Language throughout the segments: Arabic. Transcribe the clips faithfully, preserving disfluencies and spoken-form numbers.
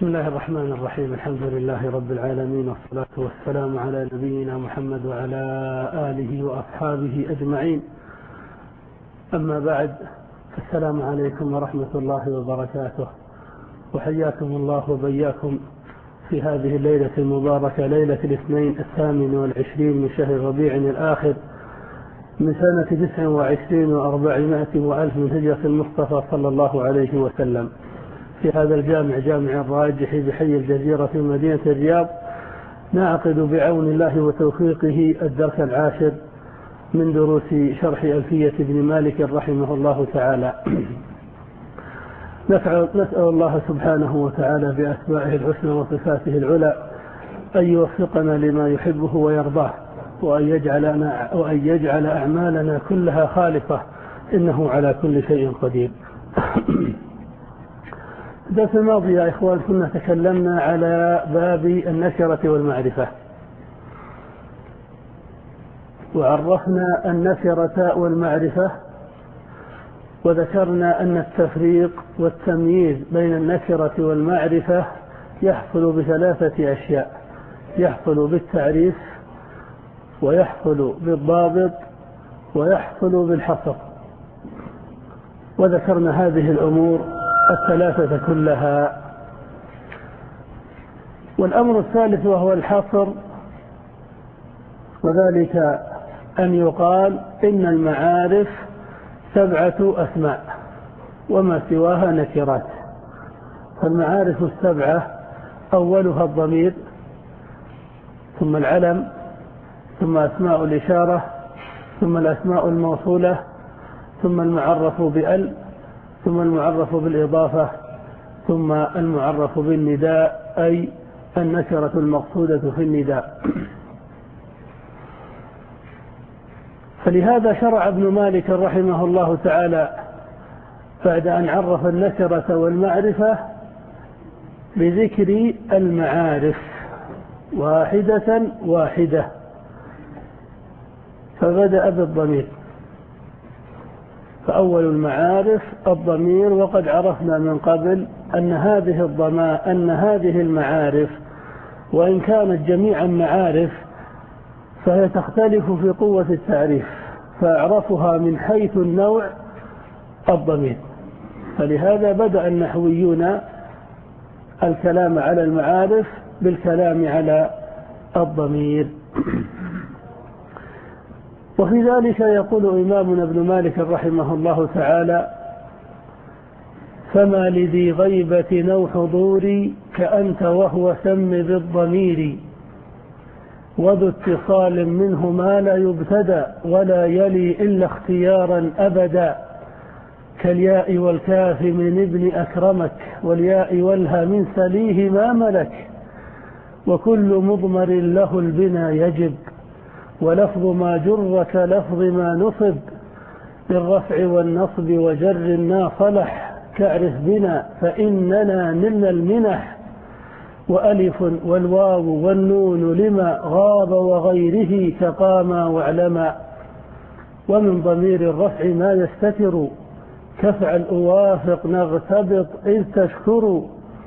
بسم الله الرحمن الرحيم. الحمد لله رب العالمين، والصلاة والسلام على نبينا محمد وعلى آله وأصحابه أجمعين. أما بعد، السلام عليكم ورحمة الله وبركاته، وحياكم الله وبياكم في هذه الليلة المباركة، ليلة الاثنين الثامن والعشرين من شهر ربيع الآخر من سنة تسع وعشرين وأربعمائة وألف من هجرة المصطفى صلى الله عليه وسلم، في هذا الجامع جامع الراجح بحي الجزيرة في مدينة الرياض. نعقد بعون الله وتوفيقه الدرس العاشر من دروس شرح ألفية ابن مالك رحمه الله تعالى. نسأل الله سبحانه وتعالى بأسمائه الحسنى وصفاته العلى أن يوفقنا لما يحبه ويرضاه، وأن يجعلنا وأن يجعل أعمالنا كلها خالصة، إنه على كل شيء قدير. الدرس الماضي يا إخوان كنا تكلمنا على باب النكرة والمعرفة، وعرفنا النكرة والمعرفة، وذكرنا أن التفريق والتمييز بين النكرة والمعرفة يحصل بثلاثة أشياء: يحصل بالتعريف، ويحصل بالضابط، ويحصل بالحصر. وذكرنا هذه الأمور الثلاثة كلها. والأمر الثالث وهو الحصر، وذلك أن يقال إن المعارف سبعة أسماء وما سواها نكرات. فالمعارف السبعة أولها الضمير، ثم العلم، ثم أسماء الإشارة، ثم الأسماء الموصولة، ثم المعرف بأل، ثم المعرف بالإضافة، ثم المعرف بالنداء، أي النكرة المقصودة في النداء. فلهذا شرع ابن مالك رحمه الله تعالى بعد أن عرف النكرة والمعرفة بذكر المعارف واحدة واحدة، فبدأ بالضمير. فأول المعارف الضمير، وقد عرفنا من قبل أن هذه الضماء أن هذه المعارف وإن كانت جميعا معارف فهي تختلف في قوة التعريف، فأعرفها من حيث النوع الضمير. فلهذا بدأ النحويون الكلام على المعارف بالكلام على الضمير. وفي ذلك يقول إمامنا ابن مالك رحمه الله تعالى: فما لذي غيبة نو حضوري كأنت وهو سم بالضمير، وذو اتصال منه ما لا يبتدى ولا يلي إلا اختيارا أبدا، كالياء والكاف من ابن أكرمك، والياء والها من سليه ما ملك، وكل مضمر له البنا يجب، ولفظ ما جر كلفظ ما نصب، بالرفع والنصب وجر النا صلح، كاعرف بنا فإننا نلنا المنح، وألف والواو والنون لما غاب وغيره كقاما واعلما، ومن ضمير الرفع ما يستتر، كفعل أوافق نغتبط إذ تشكر،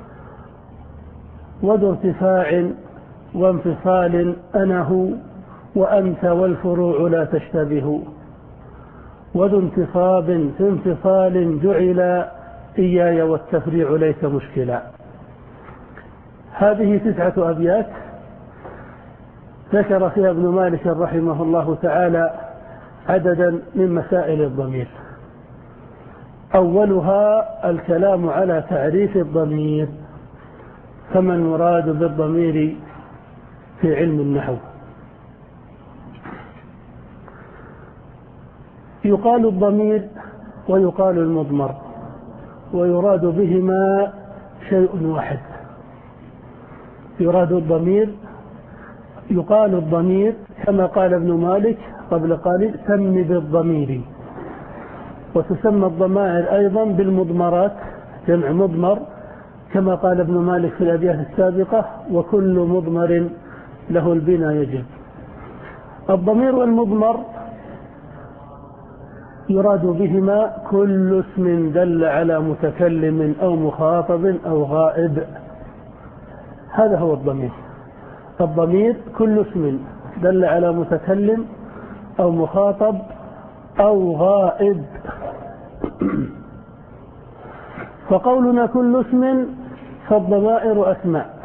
وذو ارتفاع وانفصال أنه وأنت والفروع لا تشتبه، وذو انتصاب في انفصال جعل إياي والتفريع ليس مشكلا. هذه تسعة أبيات ذكر فيها ابن مالك رحمه الله تعالى عددا من مسائل الضمير. أولها الكلام على تعريف الضمير، فما المراد بالضمير في علم النحو. يقال الضمير ويقال المضمر، ويراد بهما شيء واحد. يراد الضمير، يقال الضمير كما قال ابن مالك قبل قليل: سم بالضمير. وتسمى الضمائر أيضا بالمضمرات، جمع مضمر، كما قال ابن مالك في الأبيات السابقة: وكل مضمر له البنا يجب. الضمير والمضمر يراد بهما كل اسم دل على متكلم أو مخاطب أو غائب، هذا هو الضمير. الضمير كل اسم دل على متكلم أو مخاطب أو غائب. فقولنا كل اسم فالضمائر أسماء،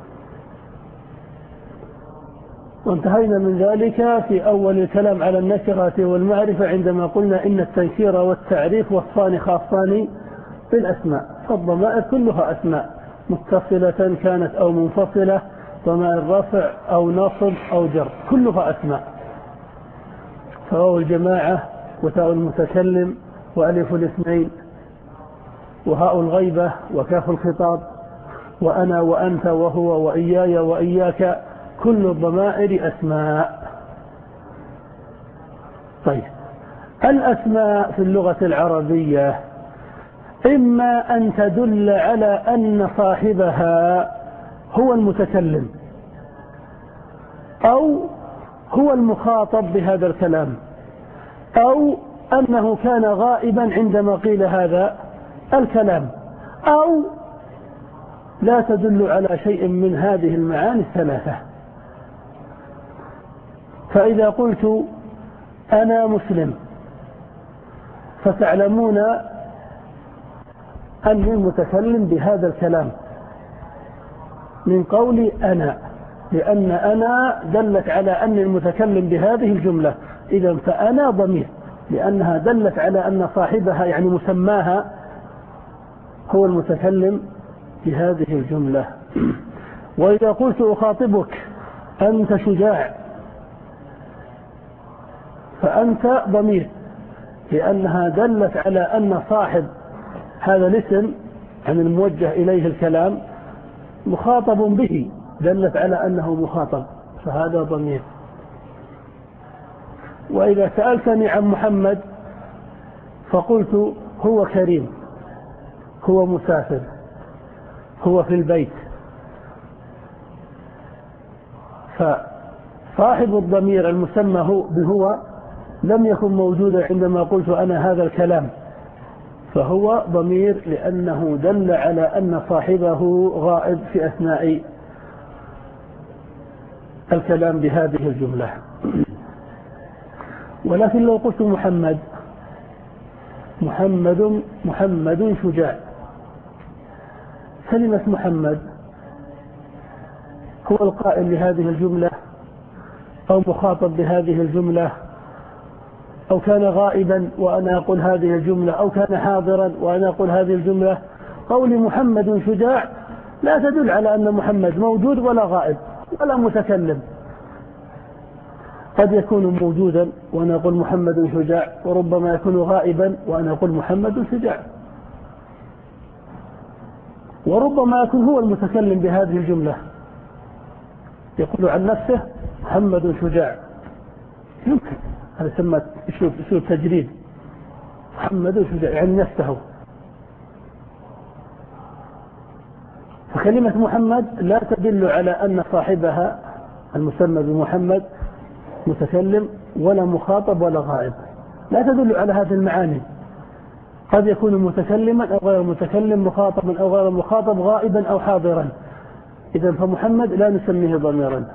وانتهينا من ذلك في أول الكلام على النكرة والمعرفة عندما قلنا إن التنكير والتعريف وصفان خاصان بالأسماء. فالضمائر كلها أسماء متصلة كانت أو منفصلة، ضمائر رفع أو نصب أو جر، كلها أسماء. فواو الجماعة وتاء المتكلم وألف الاثنين وهاء الغيبة وكاف الخطاب وأنا وأنت وهو وإياي وإياك، كل الضمائر أسماء. طيب، الأسماء في اللغة العربية إما أن تدل على أن صاحبها هو المتكلم أو هو المخاطب بهذا الكلام، أو أنه كان غائبا عندما قيل هذا الكلام، أو لا تدل على شيء من هذه المعاني الثلاثة. فإذا قلت أنا مسلم فتعلمون أني المتكلم بهذا الكلام من قولي أنا، لأن أنا دلت على أني المتكلم بهذه الجملة. إذن فأنا ضمير لأنها دلت على أن صاحبها يعني مسماها هو المتكلم بهذه الجملة. وإذا قلت أخاطبك أنت شجاع فأنت ضمير لأنها دلت على أن صاحب هذا الاسم عن الموجه إليه الكلام مخاطب به، دلت على أنه مخاطب، فهذا ضمير. وإذا سألتني عن محمد فقلت هو كريم، هو مسافر، هو في البيت، فصاحب الضمير المسمى هو بهو لم يكن موجودا عندما قلت أنا هذا الكلام، فهو ضمير لأنه دل على أن صاحبه غائب في أثناء الكلام بهذه الجملة. ولكن لو قلت محمد محمد محمد شجاع، كلمة محمد هو القائل لهذه الجملة أو مخاطب بهذه الجملة، أو كان غائبا وأنا أقول هذه الجملة، أو كان حاضرا وأنا أقول هذه الجملة. قولي محمد شجاع لا تدل على أن محمد موجود ولا غائب ولا متكلم. قد يكون موجودا وأنا أقول محمد شجاع، وربما يكون غائبا وأنا أقول محمد شجاع، وربما يكون هو المتكلم بهذه الجملة يقول عن نفسه محمد شجاع، يمكن هذا يسمى اسلوب تجريد، محمد شجاع يعني نفسه. فكلمة محمد لا تدل على أن صاحبها المسمى بمحمد متكلم ولا مخاطب ولا غائب، لا تدل على هذه المعاني. قد يكون متكلما أو غير متكلم، مخاطبا أو غير مخاطب، غائبا أو حاضرا. إذن فمحمد لا نسميه ضميرا.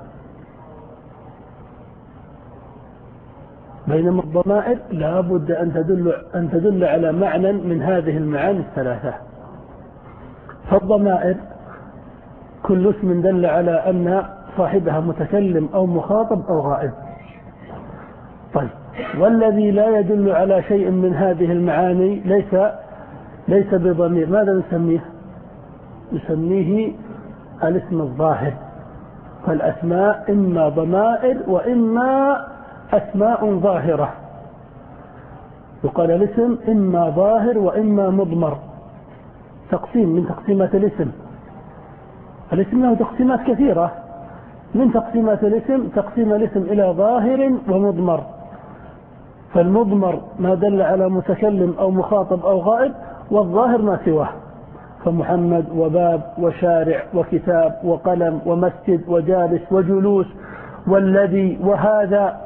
بينما الضمائر لا بد أن تدل, أن تدل على معنى من هذه المعاني الثلاثة. فالضمائر كل اسم دل على أن صاحبها متكلم أو مخاطب أو غائب. طيب، والذي لا يدل على شيء من هذه المعاني ليس ليس بضمير، ماذا نسميه؟ نسميه الاسم الظاهر. فالأسماء إما ضمائر وإما أسماء ظاهرة. يقال الاسم إما ظاهر وإما مضمر، تقسيم من تقسيمات الاسم. الاسم له تقسيمات كثيرة، من تقسيمات الاسم تقسيم الاسم إلى ظاهر ومضمر. فالمضمر ما دل على متكلم أو مخاطب أو غائب، والظاهر ما سواه، فمحمد وباب وشارع وكتاب وقلم ومسجد وجالس وجلوس والذي وهذا،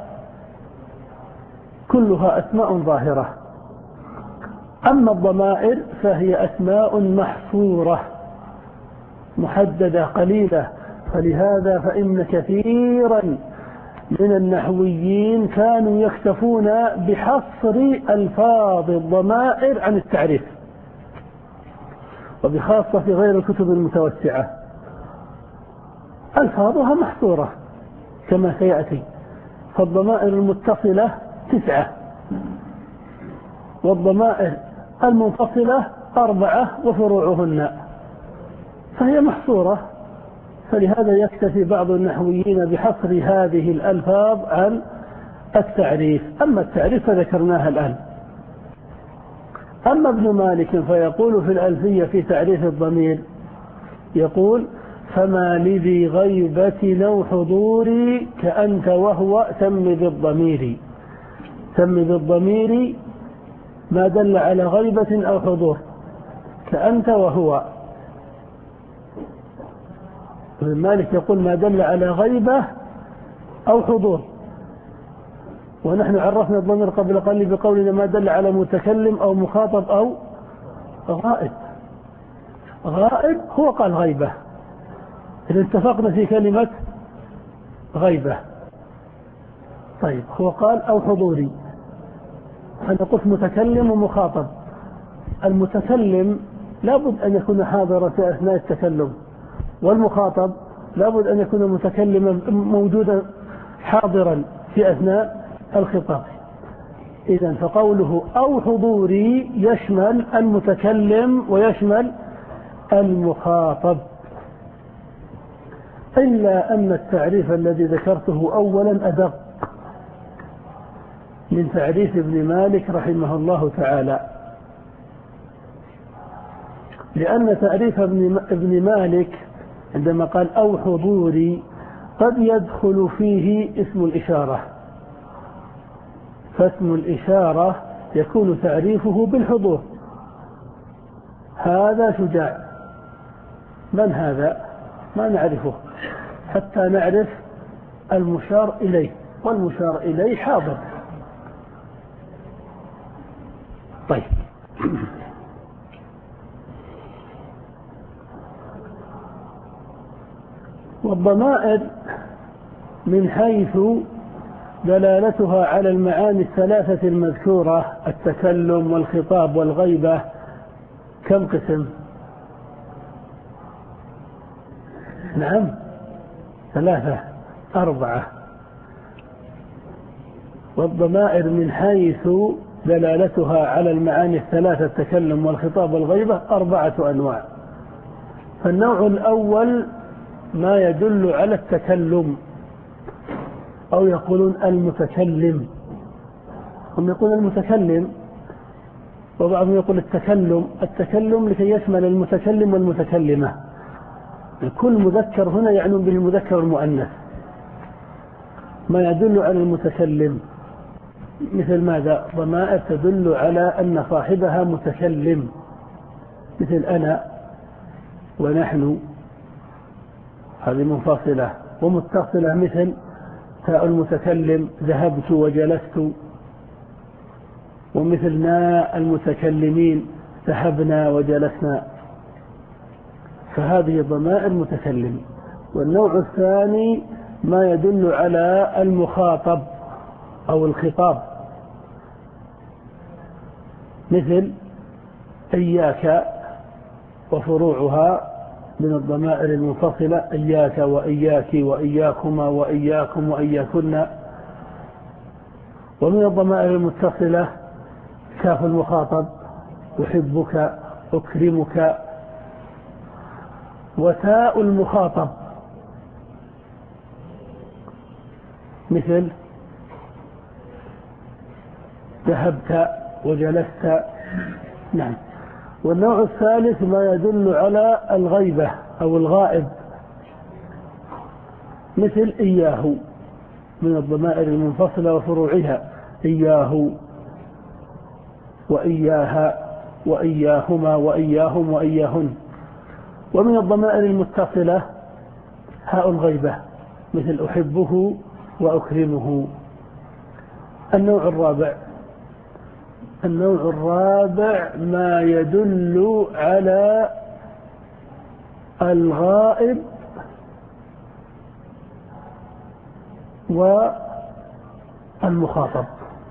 كلها أسماء ظاهرة. أما الضمائر فهي أسماء محصورة محددة قليلة فلهذا فإن كثيرا من النحويين كانوا يكتفون بحصر ألفاظ الضمائر عن التعريف، وبخاصة في غير الكتب المتوسعة ألفاظها محصورة كما سيأتي. فالضمائر المتصلة تسعة، والضمائر المنفصلة أربعة وفروعهن، فهي محصورة. فلهذا يكتفي بعض النحويين بحصر هذه الألفاظ عن التعريف. أما التعريف فذكرناها الآن. أما ابن مالك فيقول في الألفية في تعريف الضمير، يقول: فما لذي غيبة أو حضوري كأنت وهو سم بالضمير. سم بالضمير ما دل على غيبة أو حضور، كأنت وهو. ابن مالك يقول ما دل على غيبة أو حضور، ونحن عرفنا الضمير قبل قليل بقولنا ما دل على متكلم أو مخاطب أو غائب. غائب هو قال غيبة، إذا اتفقنا في كلمة غيبة. طيب هو قال أو حضوري، أنا قلت متكلم ومخاطب. المتكلم لابد أن يكون حاضرا في أثناء التكلم، والمخاطب لابد أن يكون متكلما موجودا حاضرا في أثناء الخطاب. إذن فقوله أو حضوري يشمل المتكلم ويشمل المخاطب، إلا أن التعريف الذي ذكرته أولا أدق من تعريف ابن مالك رحمه الله تعالى، لأن تعريف ابن مالك عندما قال أو حضوري قد يدخل فيه اسم الإشارة، فاسم الإشارة يكون تعريفه بالحضور. هذا شجاع، من هذا؟ ما نعرفه حتى نعرف المشار إليه، والمشار إليه حاضر. طيب والضمائر من حيث دلالتها على المعاني الثلاثة المذكورة، التكلم والخطاب والغيبة، كم قسم؟ نعم ثلاثة أربعة. والضمائر من حيث دلالتها على المعاني الثلاثة التكلم والخطاب والغيبة أربعة أنواع. فالنوع الأول ما يدل على التكلم، أو يقولون المتكلم. هم يقولون المتكلم، وبعضهم يقول التكلم. التكلم لكي يشمل المتكلم والمتكلمة، كل مذكر هنا يعني به المذكر والمؤنث. ما يدل على المتكلم مثل ماذا؟ ضمائر تدل على أن صاحبها متكلم، مثل أنا ونحن، هذه منفصلة. ومتصلة مثل تاء المتكلم ذهبت وجلست، ومثلنا المتكلمين ذهبنا وجلسنا. فهذه ضمائر متكلم. والنوع الثاني ما يدل على المخاطب أو الخطاب، مثل إياك وفروعها من الضمائر المنفصلة، إياك وإياك وإياكما وإياكم وإياكن. ومن الضمائر المتصلة كاف المخاطب، أحبك، أكرمك. وتاء المخاطب مثل ذهبت وجلست. نعم. والنوع الثالث ما يدل على الغيبة أو الغائب، مثل إياه من الضمائر المنفصلة وفروعها، إياه وإياها وإياهما وإياهم وإياهن. ومن الضمائر المتصلة هاء الغيبة، مثل أحبه وأكرمه. النوع الرابع النوع الرابع ما يدل على الغائب والمخاطب،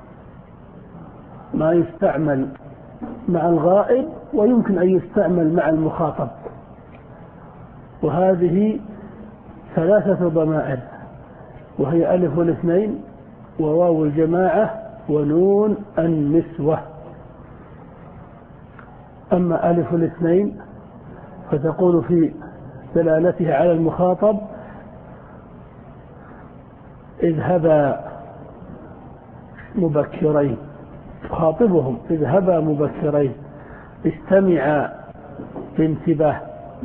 ما يستعمل مع الغائب ويمكن أن يستعمل مع المخاطب. وهذه ثلاثة ضمائر، وهي ألف الاثنين وواو الجماعة ونون النسوة. أما ألف الاثنين فتقول في دلالتها على المخاطب: اذهبا مبكرين، خاطبهم اذهبا مبكرين، استمعا بانتباه.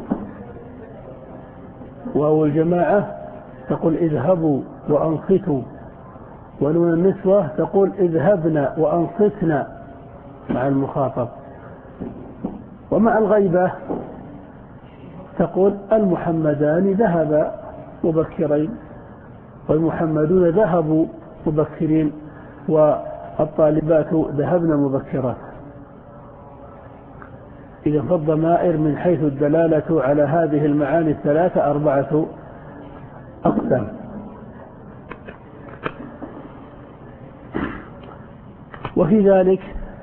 واو الجماعة تقول اذهبوا وأنصتوا، ونون النسوة تقول اذهبنا وأنصتنا مع المخاطب. ومع الغيبة تقول المحمدان ذهبا مبكرين، والمحمدون ذهبوا مبكرين، والطالبات ذهبن مبكرات. إذا فالضمائر من حيث الدلالة على هذه المعاني الثلاثة أربعة أقسام. وفي ذلك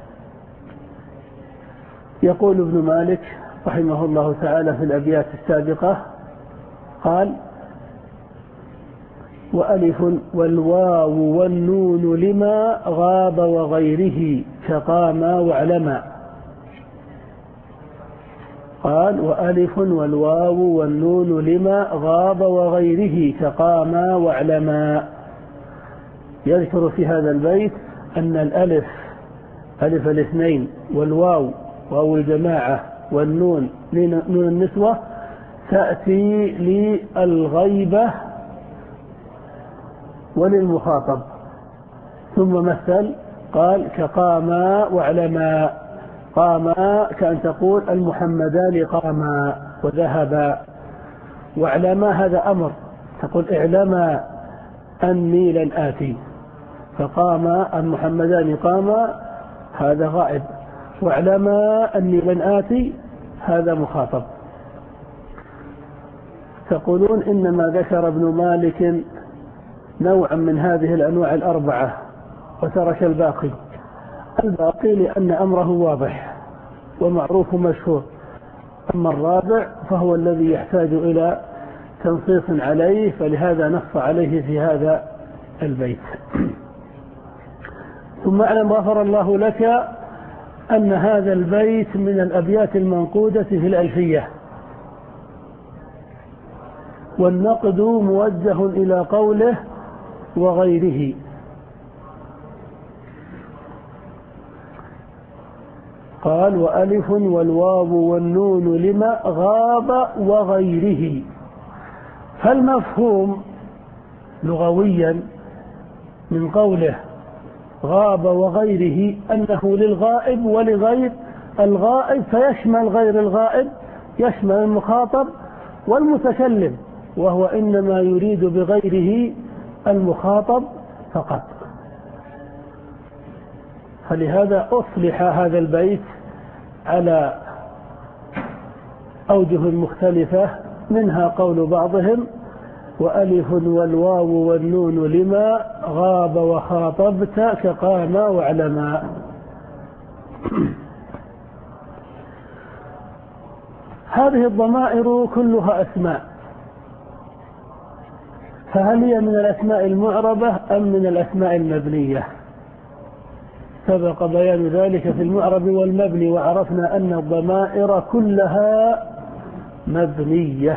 يقول ابن مالك رحمه الله تعالى في الأبيات السابقة، قال: وألف والواو والنون لما غاب وغيره كقاما واعلما. قال: وألف والواو والنون لما غاب وغيره كقاما واعلما. يذكر في هذا البيت أن الألف ألف الاثنين والواو واو الجماعة والنون نون النسوة تأتي للغيبة وللمخاطب. ثم مثل قال: كقاما واعلما. قاما كأن تقول المحمدان قاما وذهبا، واعلما هذا أمر، تقول اعلما أني لن آتي. فقاما المحمدان قاما هذا غائب، واعلما أني لن آتي هذا مخاطب. تقولون إنما ذكر ابن مالك نوعا من هذه الأنواع الأربعة وترك الباقي. الباقي لأن أمره واضح ومعروف مشهور، أما الرابع فهو الذي يحتاج إلى تنصيص عليه، فلهذا نص عليه في هذا البيت. ثم اعلم غفر الله لك أن هذا البيت من الأبيات المنقودة في الألفية، والنقد موجه إلى قوله وغيره. قال: وألف والواو والنون لما غاب وغيره. فالمفهوم لغويا من قوله غاب وغيره أنه للغائب ولغير الغائب، فيشمل غير الغائب، يشمل المخاطب والمتكلم، وهو إنما يريد بغيره المخاطب فقط. فلهذا أصلح هذا البيت على أوجه مختلفة، منها قول بعضهم: وألف والواو والنون لما غاب وخاطبت كقاما واعلما. هذه الضمائر كلها أسماء، فهل هي من الأسماء المعربة أم من الأسماء المبنية؟ سبق بيان ذلك في المعرب والمبني، وعرفنا أن الضمائر كلها مبنية،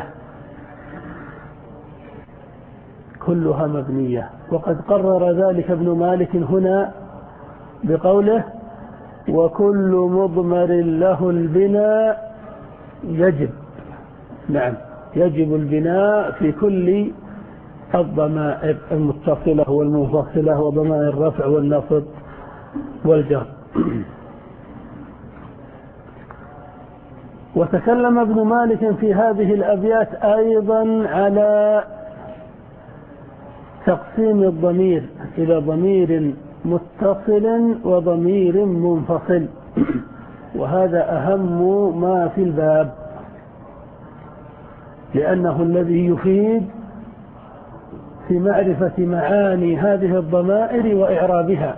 كلها مبنية. وقد قرر ذلك ابن مالك هنا بقوله: وكل مضمر له البناء يجب. نعم، يجب البناء في كل الضمائر المتصلة والمنفصلة وضمائر الرفع والنصب والجر. وتكلم ابن مالك في هذه الأبيات أيضا على تقسيم الضمير إلى ضمير متصل وضمير منفصل، وهذا أهم ما في الباب، لأنه الذي يفيد في معرفة معاني هذه الضمائر وإعرابها.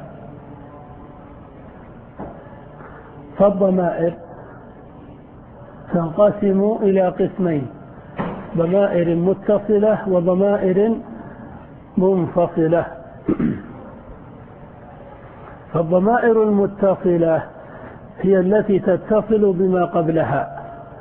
فالضمائر تنقسم إلى قسمين: ضمائر متصلة وضمائر منفصلة. فالضمائر المتصلة هي التي تتصل بما قبلها،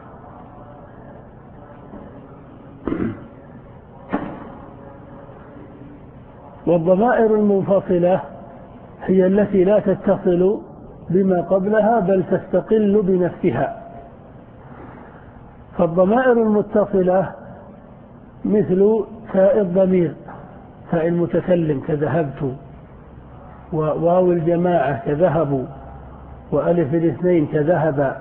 والضمائر المنفصلة هي التي لا تتصل بما قبلها بل تستقل بنفسها. فالضمائر المتصلة مثل تاء الضمير، تاء المتكلم كذهبت، وواو الجماعة كذهبوا، وألف الاثنين كذهب.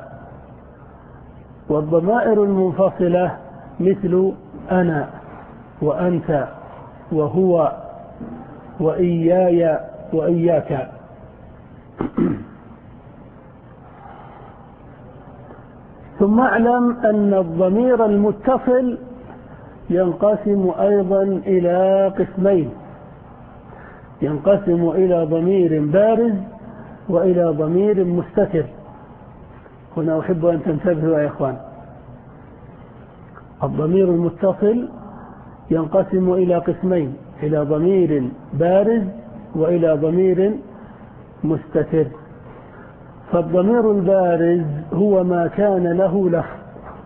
والضمائر المنفصلة مثل أنا وأنت وهو وإياي وإياك. ثم اعلم أن الضمير المتصل ينقسم أيضا إلى قسمين: ينقسم إلى ضمير بارز وإلى ضمير مستتر. هنا أحب أن تنتبهوا يا إخوان، الضمير المتصل ينقسم إلى قسمين: إلى ضمير بارز وإلى ضمير مستتر. فالضمير البارز هو ما كان له لفظ،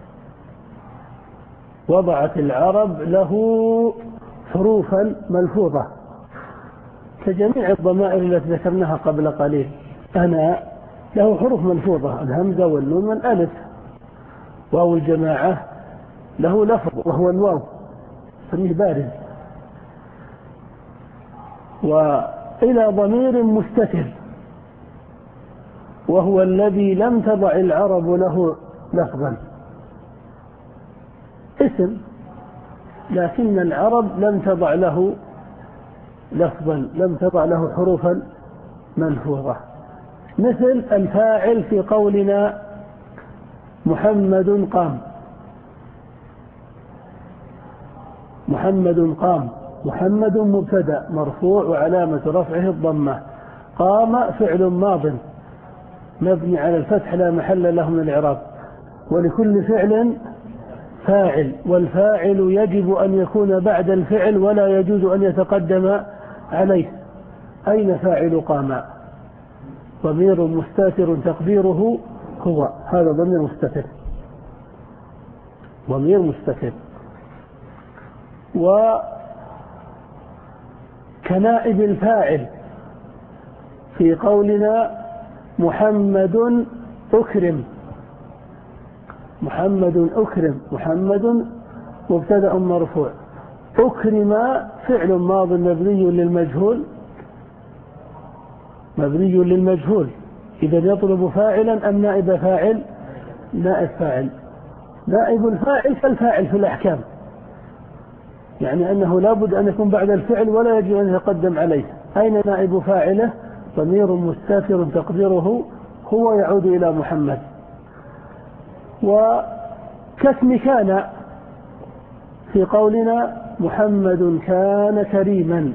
وضعت العرب له حروفا ملفوظة كجميع الضمائر التي ذكرناها قبل قليل. أنا له حروف ملفوظة: الهمزة والنون والألف. واو الجماعة له لفظ وهو الواو، فمه بارز. وإلى ضمير مستتر وهو الذي لم تضع العرب له لفظا، اسم لكن العرب لم تضع له لفظا، لم تضع له حروفا منفوظة. مثل الفاعل في قولنا محمد قام. محمد قام، محمد مبتدأ مرفوع وعلامة رفعه الضمة، قام فعل ماض مبني على الفتح لا محل له من الإعراب. ولكل فعل فاعل، والفاعل يجب أن يكون بعد الفعل ولا يجوز أن يتقدم عليه. أين فاعل قام؟ ضمير مستتر تقديره هو، هذا ضمير مستتر، ضمير مستتر. وكنائب الفاعل في قولنا محمد أكرم. محمد أكرم، محمد مبتدأ مرفوع، أكرم فعل ماض مبني للمجهول، مبني للمجهول. إذا يطلب فاعلا أم نائب فاعل؟ نائب فاعل. نائب الفاعل كالفاعل في الأحكام، يعني أنه لا بد أن يكون بعد الفعل ولا يجب أن يقدم عليه. أين نائب فاعله؟ ضمير مستتر تقديره هو، يعود إلى محمد. وكاسم كان في قولنا محمد كان كريما.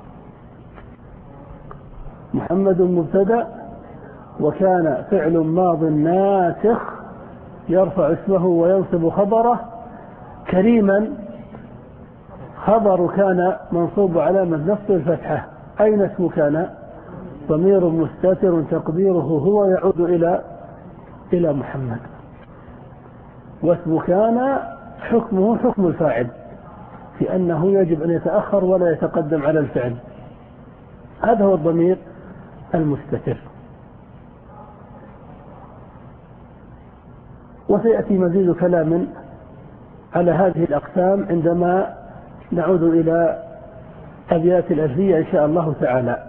محمد مبتدأ وكان فعل ماض ناسخ يرفع اسمه وينصب خبره. كريما خبر كان منصوب علامة نصب الفتحة. أين اسم كان؟ ضمير مستتر تقديره هو، يعود إلى إلى محمد. واسم كان حكمه حكم الفاعل في أنه يجب أن يتأخر ولا يتقدم على الفعل. هذا هو الضمير المستتر. وسيأتي مزيد كلام على هذه الأقسام عندما نعود إلى أبيات الألفية إن شاء الله تعالى.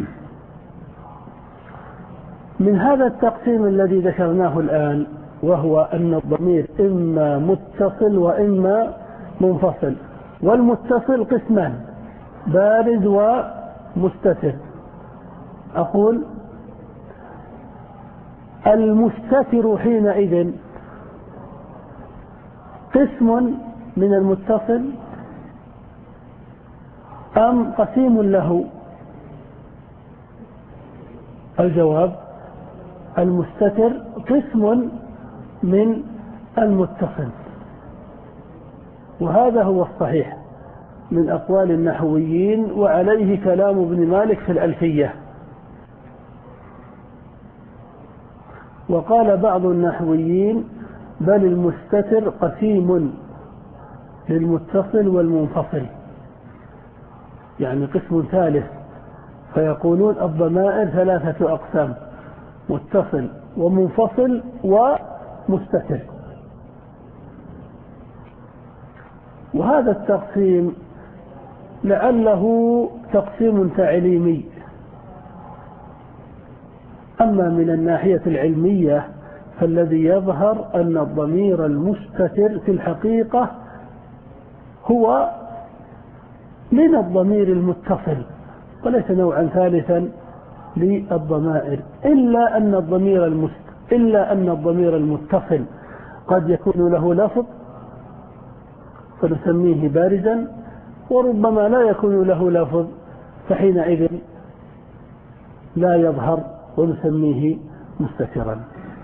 من هذا التقسيم الذي ذكرناه الآن، وهو أن الضمير إما متصل وإما منفصل. والمتصل قسمان: بارز ومستتر. أقول المستتر حينئذ قسم من المتصل، أم قسيم له؟ الجواب: المستتر قسم من المتصل، وهذا هو الصحيح من أقوال النحويين، وعليه كلام ابن مالك في الألفية. وقال بعض النحويين: بل المستتر قسيم للمتصل والمنفصل، يعني قسم ثالث، فيقولون الضمائر ثلاثة أقسام: متصل ومنفصل ومستتر. وهذا التقسيم لعله تقسيم تعليمي، أما من الناحية العلمية فالذي يظهر أن الضمير المستتر في الحقيقة هو من الضمير المتصل وليس نوعا ثالثا للضمائر، إلا أن الضمير المست إلا أن الضمير المتصل قد يكون له لفظ فنسميه بارزا، وربما لا يكون له لفظ فحينئذ لا يظهر ونسميه مستترا.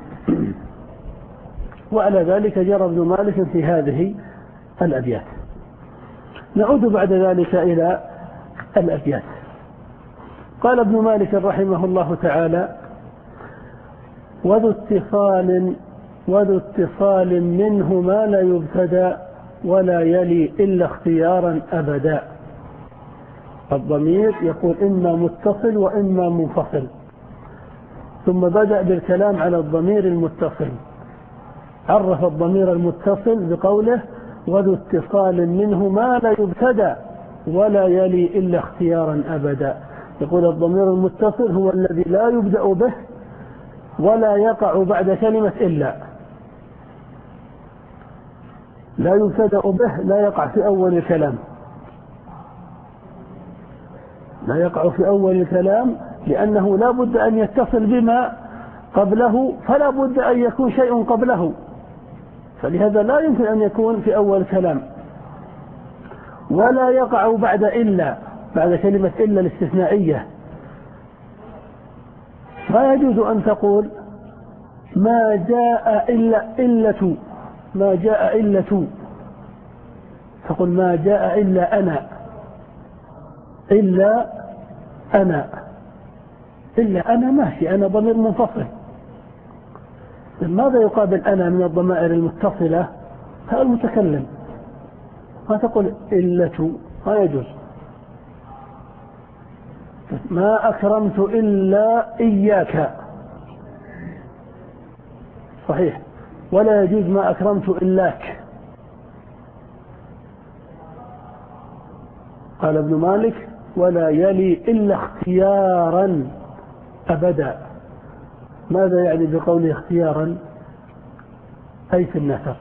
وعلى ذلك جرى ابن مالك في هذه الأبيات. نعود بعد ذلك إلى الأبيات. قال ابن مالك رحمه الله تعالى: وذو اتصال وذو اتصال منه ما لا يبتدى ولا يلي إلا اختيارا أبدا. الضمير يقول إما متصل وإما منفصل، ثم بدأ بالكلام على الضمير المتصل. عرف الضمير المتصل بقوله: وذو اتصال منه ما لا يبتدى ولا يلي إلا اختيارا أبدا. يقول الضمير المتصل هو الذي لا يبدأ به ولا يقع بعد كلمة إلا، لا يبتدأ به، لا يقع في أول الكلام، لا يقع في أول الكلام لأنه لا بد أن يتصل بما قبله، فلا بد أن يكون شيء قبله، فلهذا لا يمكن أن يكون في أول الكلام. ولا يقع بعد إلا، بعد كلمة إلا الاستثنائية. لا يجوز أن تقول ما جاء إلا إلة، ما جاء إلة، تقول ما جاء إلا أنا، إلا أنا، إلا أنا ماشي، أنا ضمير منفصل. ماذا يقابل أنا من الضمائر المتصلة؟ هذا المتكلم. ما تقول إلة، ما يجوز. ما أكرمت إلا إياك، صحيح، ولا يجوز ما أكرمت إلاك. قال ابن مالك: ولا يلي إلا اختيارا أبدا. ماذا يعني بقوله اختيارا؟ أي في النثر،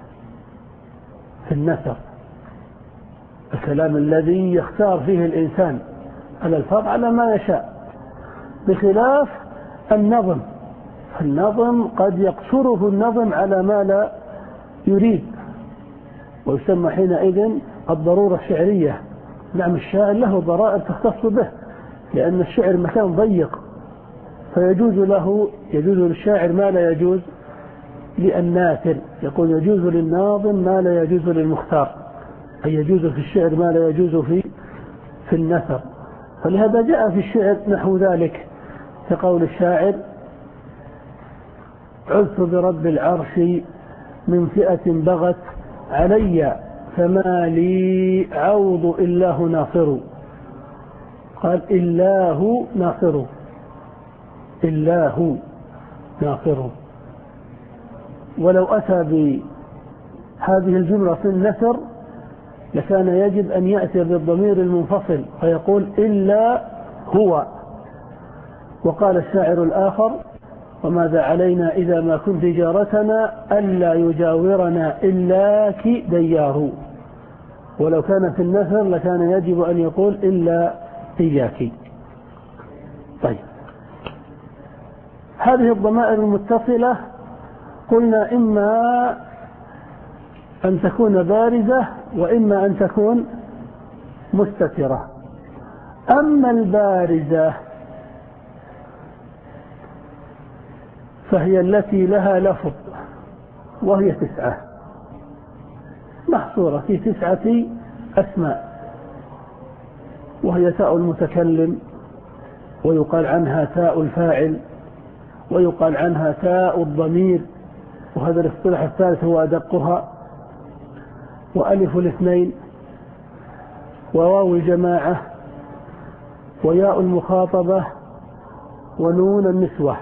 في النثر الكلام الذي يختار فيه الإنسان الألفاظ على ما يشاء، بخلاف النظم. النظم قد يقصره النظم على ما لا يريد، ويسمى حينئذ الضرورة الشعرية. نعم، الشاعر له ضرائر تختص به، لأن الشعر مكان ضيق، فيجوز له يجوز للشاعر ما لا يجوز للناثر. يقول يجوز للناظم ما لا يجوز للمختار، أي يجوز في الشعر ما لا يجوز في في النثر. فلهذا جاء في الشعر نحو ذلك، كقول الشاعر: عذت برب العرش من فئة بغت علي فما لي عوض إلاه ناصر. قال إلاه ناصر، إلاه ناصر. ولو أتى بهذه الجملة في النثر لكان يجب أن يأتي بالضمير المنفصل فيقول إلا هو. وقال الشاعر الآخر: وماذا علينا إذا ما كنت جارتنا ألا يجاورنا إلاك ديار. ولو كان في النثر لكان يجب أن يقول إلا إياك. طيب، هذه الضمائر المتصلة قلنا إما أن تكون بارزة وإما أن تكون مستترة. أما البارزة فهي التي لها لفظ وهي تسعة محصورة في تسعة أسماء، وهي تاء المتكلم، ويقال عنها تاء الفاعل، ويقال عنها تاء الضمير، وهذا الاصطلاح الثالث هو أدقها، وألف الاثنين، وواو الجماعة، وياء المخاطبة، ونون النسوة،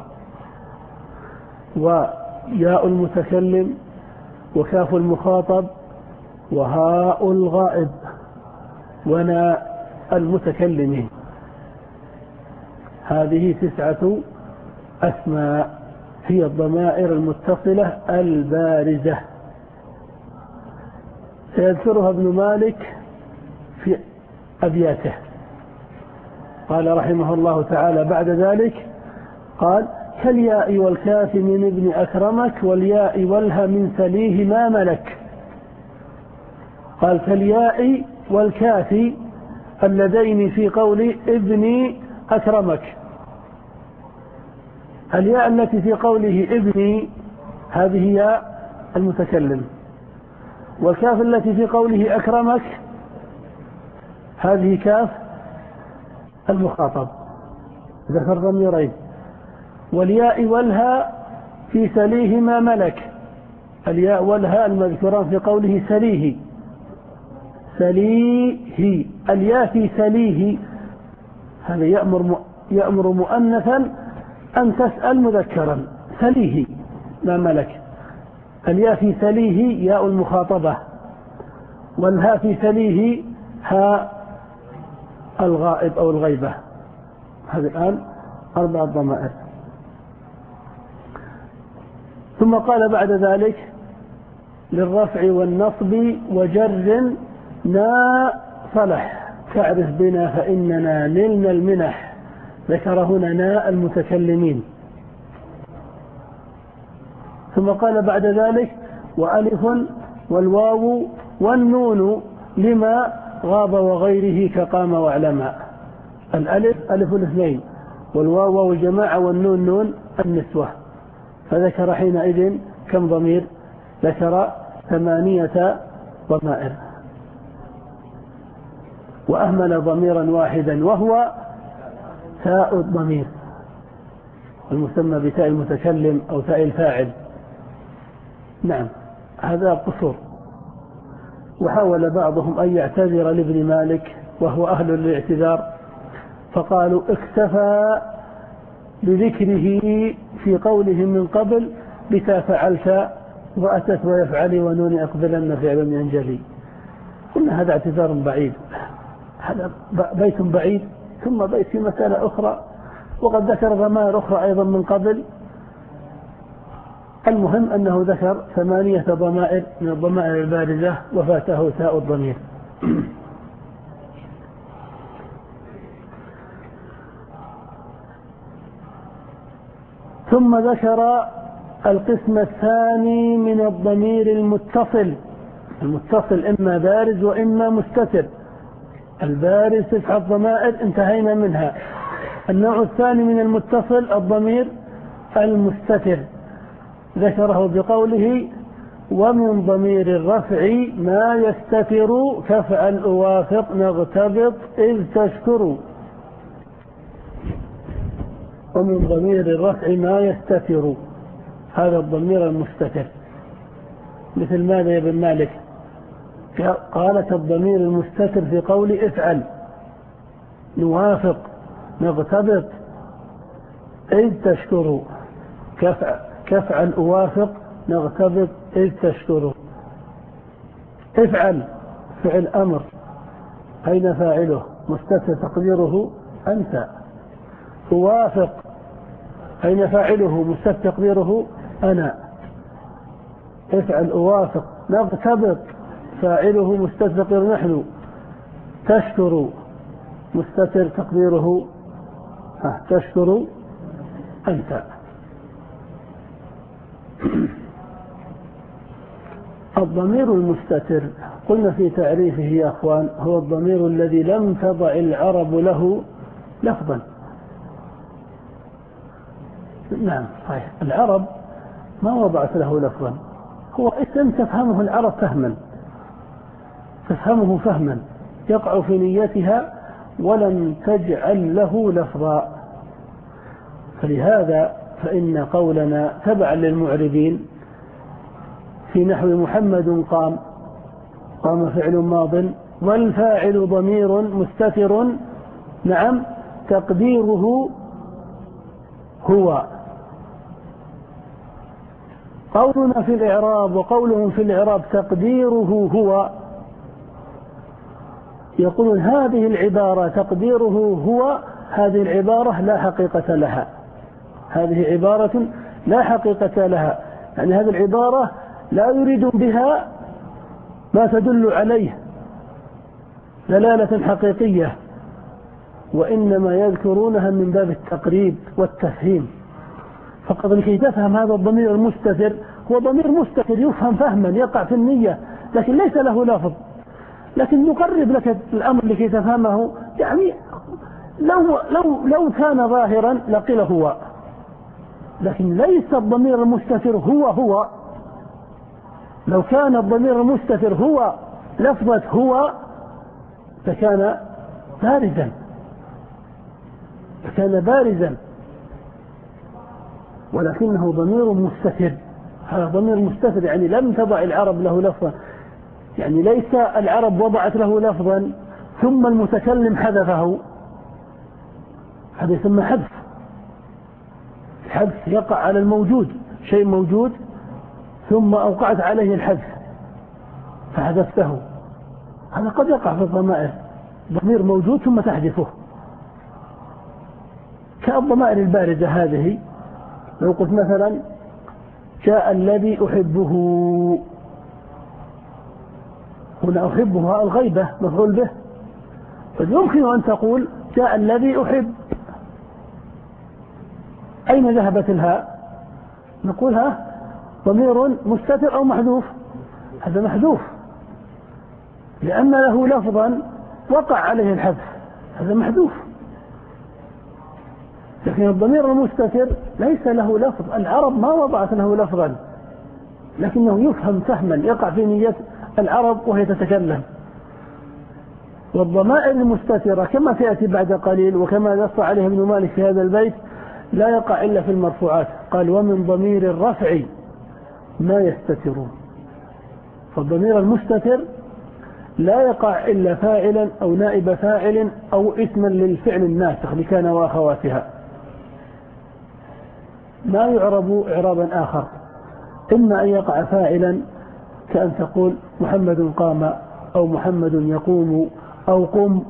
وياء المتكلم، وكاف المخاطب، وهاء الغائب، وناء المتكلمين. هذه تسعة أسماء هي الضمائر المتصلة البارزة، سيذكرها ابن مالك في أبياته. قال رحمه الله تعالى بعد ذلك، قال: كالياء والكاف من ابن أكرمك، والياء والها من سليه ما ملك. قال: كالياء والكاف اللذين في قول ابن أكرمك. الياء التي في قوله ابني هذه ياء المتكلم، والكاف التي في قوله أكرمك هذه كاف المخاطب، ذكر ضميرين. والياء والها في سليه ما ملك، الياء والها المذكوران في قوله سليه، سليه، الياء في سليه هذا يأمر يأمر مؤنثا أن تسأل مذكرا، سليه ما ملك. الياء في سليه ياء المخاطبة، والها في سليه هاء الغائب أو الغيبة. هذه الآن أربع ضمائر. ثم قال بعد ذلك: للرفع والنصب وجر نا صلح، تعرف بنا فإننا نلنا المنح. ذكر هنا ناء المتكلمين. ثم قال بعد ذلك: وألف والواو والنون لما غاب وغيره كقام واعلما. الألف ألف الاثنين، والواو واو الجماعة، والنون نون النسوة. فذكر حينئذ كم ضمير؟ ذكر ثمانية ضمائر، وأهمل ضميرا واحدا وهو تاء الضمير المسمى بتاء المتكلم أو تاء الفاعل. نعم، هذا قصور. وحاول بعضهم أن يعتذر لابن مالك وهو أهل للاعتذار، فقالوا: اكتفى بذكره في قوله من قبل بتا فعلت وأتت ويفعلي ونون أقبلن فعل ينجلي. قلنا هذا اعتذار بعيد، هذا بيت بعيد ثم بيت في مسألة أخرى، وقد ذكر ضمائر أخرى أيضا من قبل. المهم أنه ذكر ثمانية ضمائر من الضمائر البارزة وفاته تاء الضمير. ثم ذكر القسم الثاني من الضمير المتصل. المتصل إما بارز وإما مستتر. البارز تسعة ضمائر انتهينا منها. النوع الثاني من المتصل الضمير المستتر، ذكره بقوله: ومن ضمير الرفع ما يستتر كفعل أوافق نغتبط إذ تشكر. ومن ضمير الرفع ما يستتر، هذا الضمير المستتر. مثل ماذا يا ابن مالك؟ قالت الضمير المستتر في قول افعل، نوافق، نغتبط، إذ تشكر. كفعل أوافق نغتبط إذ تشكر. افعل فعل أمر، أين فاعله؟ مستتر تقديره أنت. أوافق أين فاعله؟ مستتر تقديره أنا. افعل أوافق. نغتبط فاعله مستتر تقديره نحن. تشكر مستتر تقديره ها تشكر أنت. الضمير المستتر قلنا في تعريفه يا أخوان هو الضمير الذي لم تضع العرب له لفظا. نعم صحيح، العرب ما وضعت له لفظا، هو اسم تفهمه العرب فهما، تفهمه فهما يقع في نيتها ولم تجعل له لفظا. فلهذا فإن قولنا تبعا للمعربين في نحو محمد قام، قام فعل ماض والفاعل ضمير مستتر، نعم تقديره هو. قولنا في الإعراب وقولهم في الإعراب تقديره هو، يقولون هذه العبارة تقديره هو، هذه العبارة لا حقيقة لها، هذه عبارة لا حقيقة لها، يعني هذه العبارة لا يريد بها ما تدل عليه دلالة حقيقية، وإنما يذكرونها من باب التقريب والتفهيم فقط لكي تفهم هذا الضمير المستتر. هو ضمير مستتر يفهم فهما يقع في النية لكن ليس له لفظ، لكن نقرب لك الأمر لكي تفهمه. يعني لو, لو, لو كان ظاهرا لقيل هو، لكن ليس الضمير المستتر هو هو. لو كان الضمير المستتر هو لفظة هو فكان بارزا، فكان بارزا، ولكنه ضمير مستتر. هذا ضمير مستتر يعني لم تضع العرب له لفظا، يعني ليس العرب وضعت له لفظا ثم المتكلم حذفه، هذا يسمى حذف. الحذف يقع على الموجود، شيء موجود ثم أوقعت عليه الحذف فحذفته، هذا قد يقع في الضمائر، ضمير موجود ثم تحذفه، كالضمائر الباردة هذه. لو قلت مثلا جاء الذي أحبه، هنا أحبها الغيبة مفعول به، يمكن أن تقول جاء الذي أحب، أين ذهبت الهاء؟ نقولها ضمير مستتر أو محذوف، هذا محذوف لأن له لفظا وقع عليه الحذف، هذا محذوف. لكن الضمير المستتر ليس له لفظ، العرب ما وضعت له لفظا، لكنه يفهم فهما يقع في نية العرب وهي تتكلم. والضمائر المستترة كما تأتي بعد قليل وكما نص عليه ابن مالك في هذا البيت لا يقع إلا في المرفوعات، قال ومن ضمير الرفع ما يستترون. فالضمير المستتر لا يقع إلا فاعلا أو نائب فاعل أو اسما للفعل الناسخ لكان وأخواتها، ما يعرب إعرابا آخر، إما أن يقع فاعلا كأن تقول محمد قام أو محمد يقوم أو قم،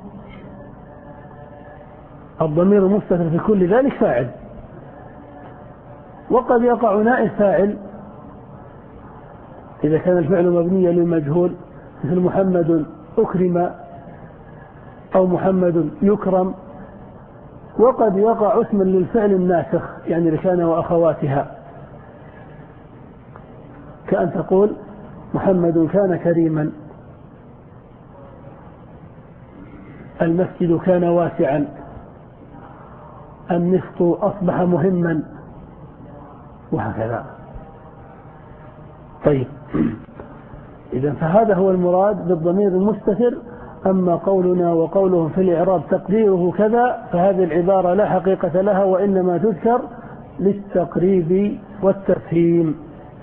الضمير المستتر في كل ذلك فاعل. وقد يقع نائب فاعل إذا كان الفعل مبنيا للمجهول، مثل محمد أكرم أو محمد يكرم. وقد يقع اسما للفعل الناسخ يعني لكان وأخواتها، كأن تقول محمد كان كريما، المسجد كان واسعا، النفط أصبح مهما، وهكذا. طيب إذن فهذا هو المراد بالضمير المستتر. أما قولنا وقولهم في الإعراب تقديره كذا فهذه العبارة لا حقيقة لها وإنما تذكر للتقريب والتفهيم.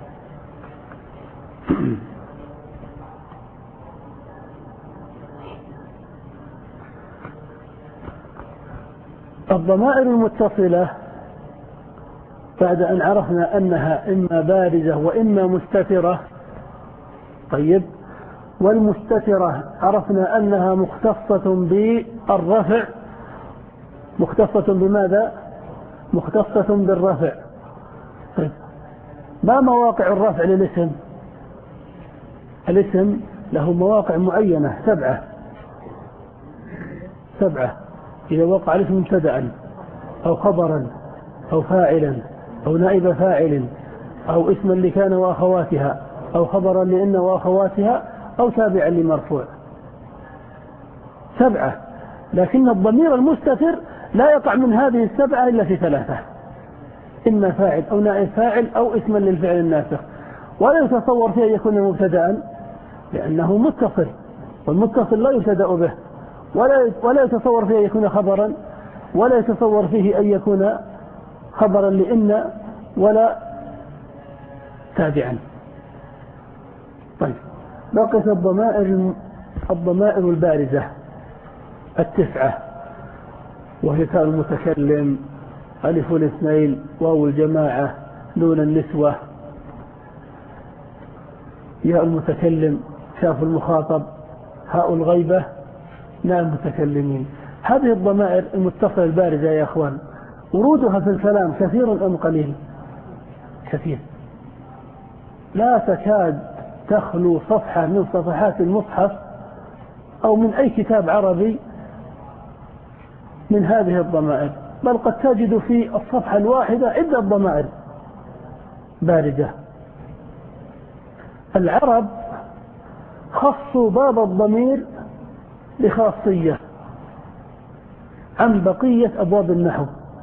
الضمائر المتصلة بعد أن عرفنا أنها إما بارزة وإما مستترة، طيب والمستترة عرفنا أنها مختصة بالرفع، مختصة بماذا؟ مختصة بالرفع. طيب ما مواقع الرفع للاسم؟ الاسم له مواقع معينة سبعة، سبعة إذا وقع الاسم مبتدأ أو خبرا أو فاعلا أو نائب فاعل أو اسما لكان وأخواتها أو خبرا لإن وأخواتها أو تابعا لمرفوع، سبعة. لكن الضمير المستتر لا يقع من هذه السبعة إلا في ثلاثة، إما فاعل أو نائب فاعل أو اسما للفعل الناسخ، ولا يتصور فيه أن يكون مبتدأ لأنه متصل، والمتصل لا يبتدأ به، ولا ولا يتصور فيه أن يكون خبرا، ولا يتصور فيه أن يكون خبرا لإن ولا تابعا. طيب، بقيت الضمائر الضمائر البارزة التسعة، وهي تاء المتكلم، ألف الاثنين، واو الجماعة، نون النسوة، ياء المتكلم، شاف المخاطب، هاء الغيبة، ناء المتكلمين. هذه الضمائر المتصلة البارزة يا أخوان ورودها في الكلام كثير أم قليل؟ كثير. لا تكاد تخلو صفحة من صفحات المصحف أو من أي كتاب عربي من هذه الضمائر، بل قد تجد في الصفحة الواحدة عدة ضمائر باردة. العرب خصوا باب الضمير بخاصية عن بقية أبواب النحو،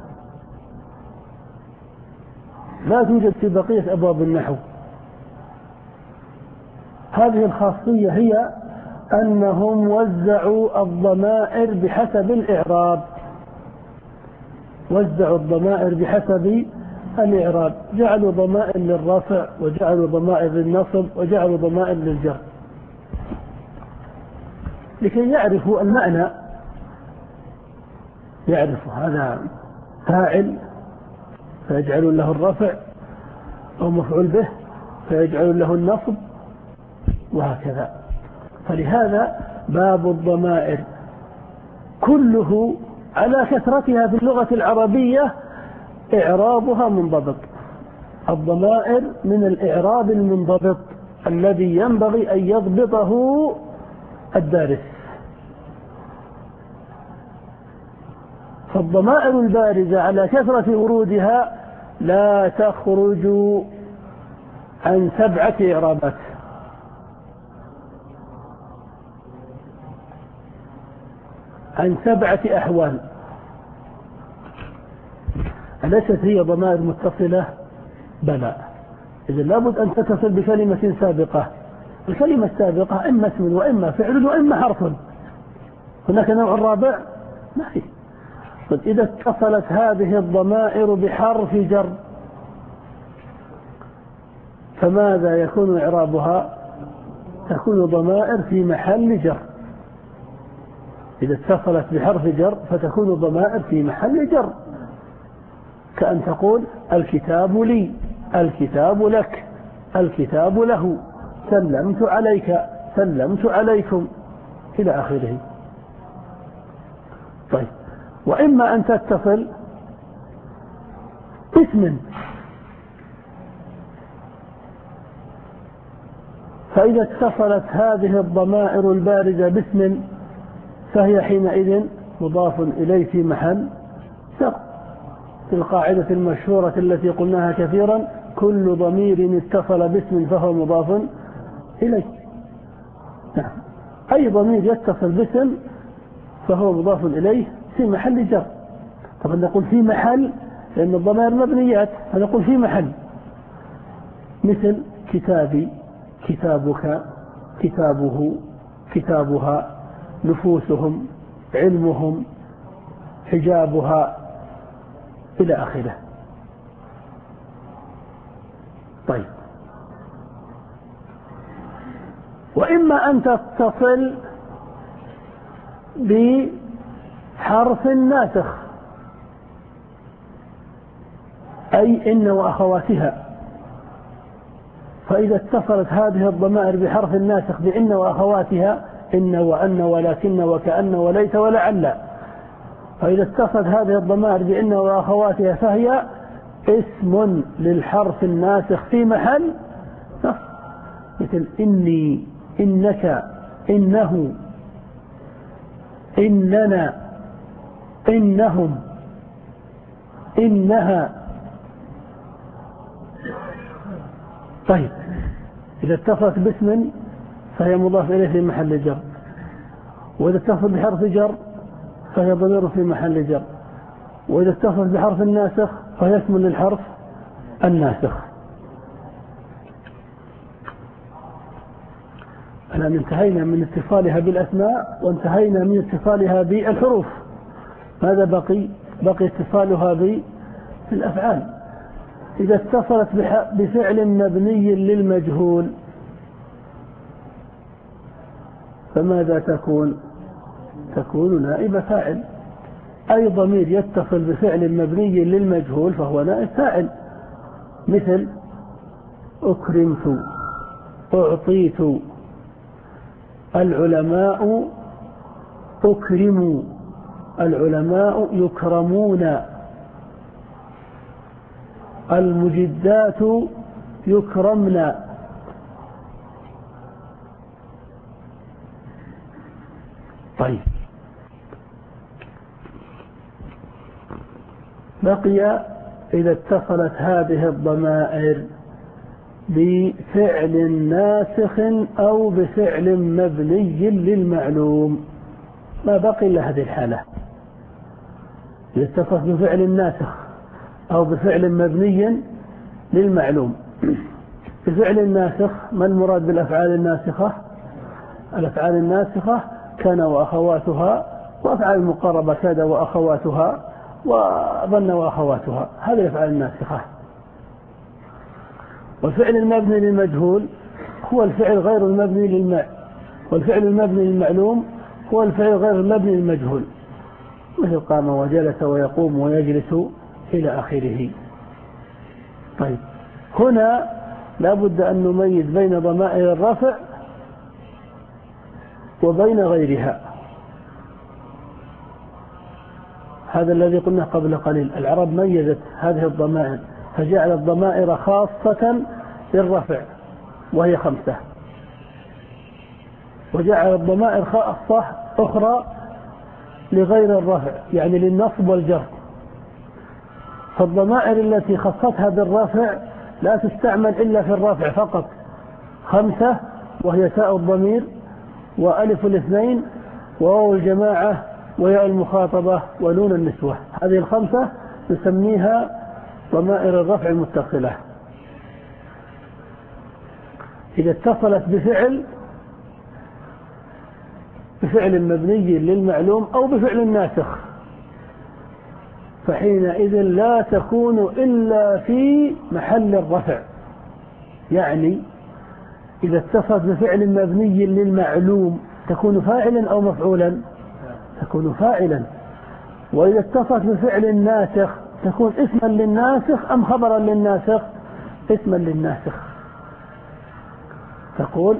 لا توجد في بقية أبواب النحو. هذه الخاصية هي أنهم وزعوا الضمائر بحسب الإعراب، وزعوا الضمائر بحسب الإعراب، جعلوا ضمائر للرفع، وجعلوا ضمائر للنصب، وجعلوا ضمائر للجر، لكي يعرفوا المعنى. يعرفوا هذا فاعل فيجعلون له الرفع، أو مفعول به فيجعلون له النصب، وهكذا. فلهذا باب الضمائر كله على كثرتها في اللغة العربية إعرابها منضبط. الضمائر من الإعراب المنضبط الذي ينبغي أن يضبطه الدارس. فالضمائر البارزة على كثرة ورودها لا تخرج عن سبعة إعرابات. عن سبعة أحوال. أليست هي ضمائر متصلة؟ بلى. إذا لابد أن تتصل بكلمة سابقة. الكلمة السابقة إما اسم وإما فعل وإما حرف. هناك نوع رابع؟ ما في. إذا اتصلت هذه الضمائر بحرف جر فماذا يكون إعرابها؟ تكون ضمائر في محل جر. إذا اتصلت بحرف جر فتكون ضمائر في محل جر، كأن تقول الكتاب لي، الكتاب لك، الكتاب له، سلمت عليك، سلمت عليكم، إلى آخره. طيب، وإما أن تتصل اسم، فإذا اتصلت هذه الضمائر البارزة باسم فهي حينئذ مضاف إليه في محل جر، في القاعدة المشهورة التي قلناها كثيرا: كل ضمير اتصل باسم فهو مضاف إليه. نعم، أي ضمير يتصل باسم فهو مضاف إليه في محل جر. طبعا نقول في محل لأن الضمائر مبنيات، فنقول في محل، مثل كتابي، كتابك، كتابه، كتابها، نفوسهم، علمهم، حجابها، إلى آخره. طيب، وإما أن تتصل بحرف ناسخ، أي إن وأخواتها. فإذا اتصلت هذه الضمائر بحرف ناسخ بإن وأخواتها، إن وأن ولكن وكأن وليت ولعل، فإذا اتصلت هذه الضمائر بإن وأخواتها فهي اسم للحرف الناسخ في محل نصب، مثل إني، إنك، إنه، إننا، إنهم، إنها. طيب، إذا اتصلت باسم فهي مضاف إليه في محل جر، وإذا اتصل بحرف جر فهي ضمير في محل جر، وإذا اتصل بحرف الناسخ فهي اسم للحرف الناسخ. الآن انتهينا من اتصالها بالأسماء وانتهينا من اتصالها بالحروف. ماذا بقي؟ بقي اتصالها بالأفعال. إذا اتصلت بفعل مبني للمجهول فماذا تكون؟ تكون نائب فاعل. أي ضمير يتصل بفعل مبني للمجهول فهو نائب فاعل، مثل أكرمت، أعطيت، العلماء أكرموا، العلماء يكرمون، المجدات يكرمن. طيب، بقي إذا اتصلت هذه الضمائر بفعل ناسخ أو بفعل مبني للمعلوم، ما بقي إلا هذه الحالة. إذا اتصلت بفعل ناسخ أو بفعل مبني للمعلوم. بفعل الناسخ ما المراد بالأفعال الناسخة؟ الأفعال الناسخة كان وأخواتها، وأفعال المقاربة كاد وأخواتها، وظن وأخواتها، هذه الأفعال الناسخة. والفعل المبني للمجهول هو الفعل غير المبني للمع والفعل المبني للمعلوم هو الفعل غير المبني للمجهول، مثل قام وجلس ويقوم ويجلس إلى آخره. طيب، هنا لا بد أن نميز بين ضمائر الرفع وبين غيرها. هذا الذي قلنا قبل قليل. العرب ميزت هذه الضمائر فجعلت ضمائر خاصة للرفع وهي خمسة، وجعلت ضمائر خاصة أخرى لغير الرفع، يعني للنصب والجر. فالضمائر التي خصتها بالرفع لا تستعمل إلا في الرفع فقط، خمسة، وهي تاء الضمير وألف الاثنين وواو الجماعة وياء المخاطبة ونون النسوة. هذه الخمسة نسميها ضمائر الرفع المتصلة. إذا اتصلت بفعل بفعل مبني للمعلوم أو بفعل ناسخ فحينئذ لا تكون إلا في محل الرفع. يعني إذا اتصلت بفعل مبني للمعلوم تكون فاعلا أو مفعولا؟ تكون فاعلا. وإذا اتصلت بفعل ناسخ تكون اسما للناسخ أم خبرا للناسخ؟ اسما للناسخ. تقول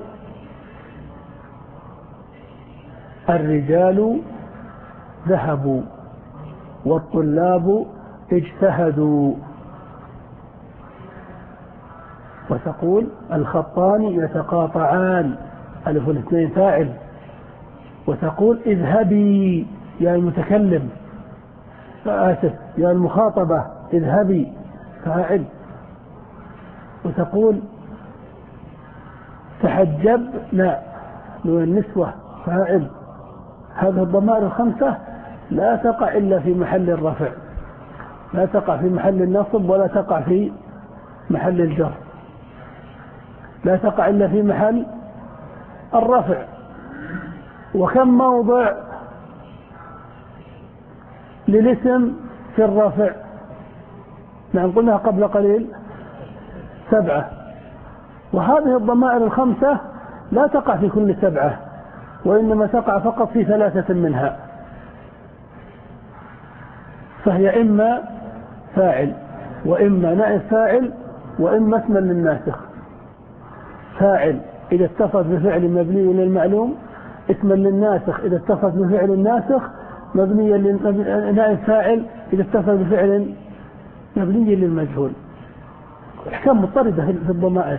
الرجال ذهبوا والطلاب اجتهدوا. وتقول الخطان يتقاطعان، ألف الاثنين فاعل. وتقول اذهبي يا المتكلم، فآسف يا المخاطبة، اذهبي فاعل. وتقول تحجب، لا، من النسوة فاعل. هذه الضمائر الخمسة لا تقع إلا في محل الرفع، لا تقع في محل النصب ولا تقع في محل الجر، لا تقع إلا في محل الرفع. وكم موضع للاسم في الرفع؟ نعم قلنا قبل قليل سبعة. وهذه الضمائر الخمسة لا تقع في كل سبعة، وإنما تقع فقط في ثلاثة منها، فهي إما فاعل وإما نائب فاعل وإما اسما للناسخ. فاعل إذا اتصلت بفعل مبني للمعلوم، اسما للناسخ إذا اتصلت بفعل الناسخ، مبنيا نائب فاعل إذا اتصل بفعل مبني للمجهول. احكام مضطردة في الضمائر.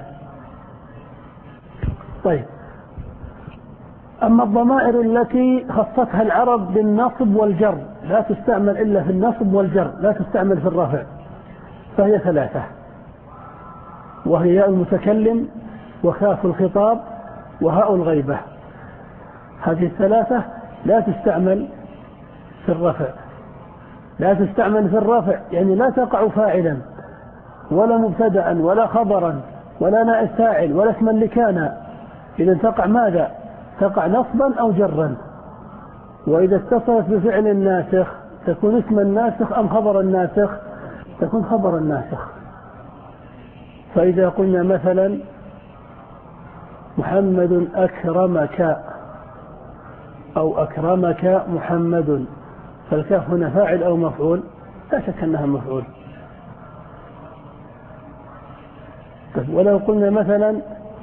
طيب، أما الضمائر التي خصتها العرب بالنصب والجر لا تستعمل إلا في النصب والجر، لا تستعمل في الرفع، فهي ثلاثة، وهي ياء المتكلم وكاف الخطاب وهاء الغيبة. هذه الثلاثة لا تستعمل في الرفع، لا تستعمل في الرفع يعني لا تقع فاعلا ولا مبتدأ ولا خبرا ولا نائب فاعل ولا اسما لكان. إذا تقع ماذا؟ تقع نصبا أو جرا. وإذا اتصلت بفعل الناسخ تكون اسم الناسخ أم خبر الناسخ؟ تكون خبر الناسخ. فإذا قلنا مثلا محمد أكرمك أو أكرمك محمد، فالكاف هنا فاعل أو مفعول؟ لا شك أنها مفعول. ولو قلنا مثلا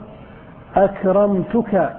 أكرمتك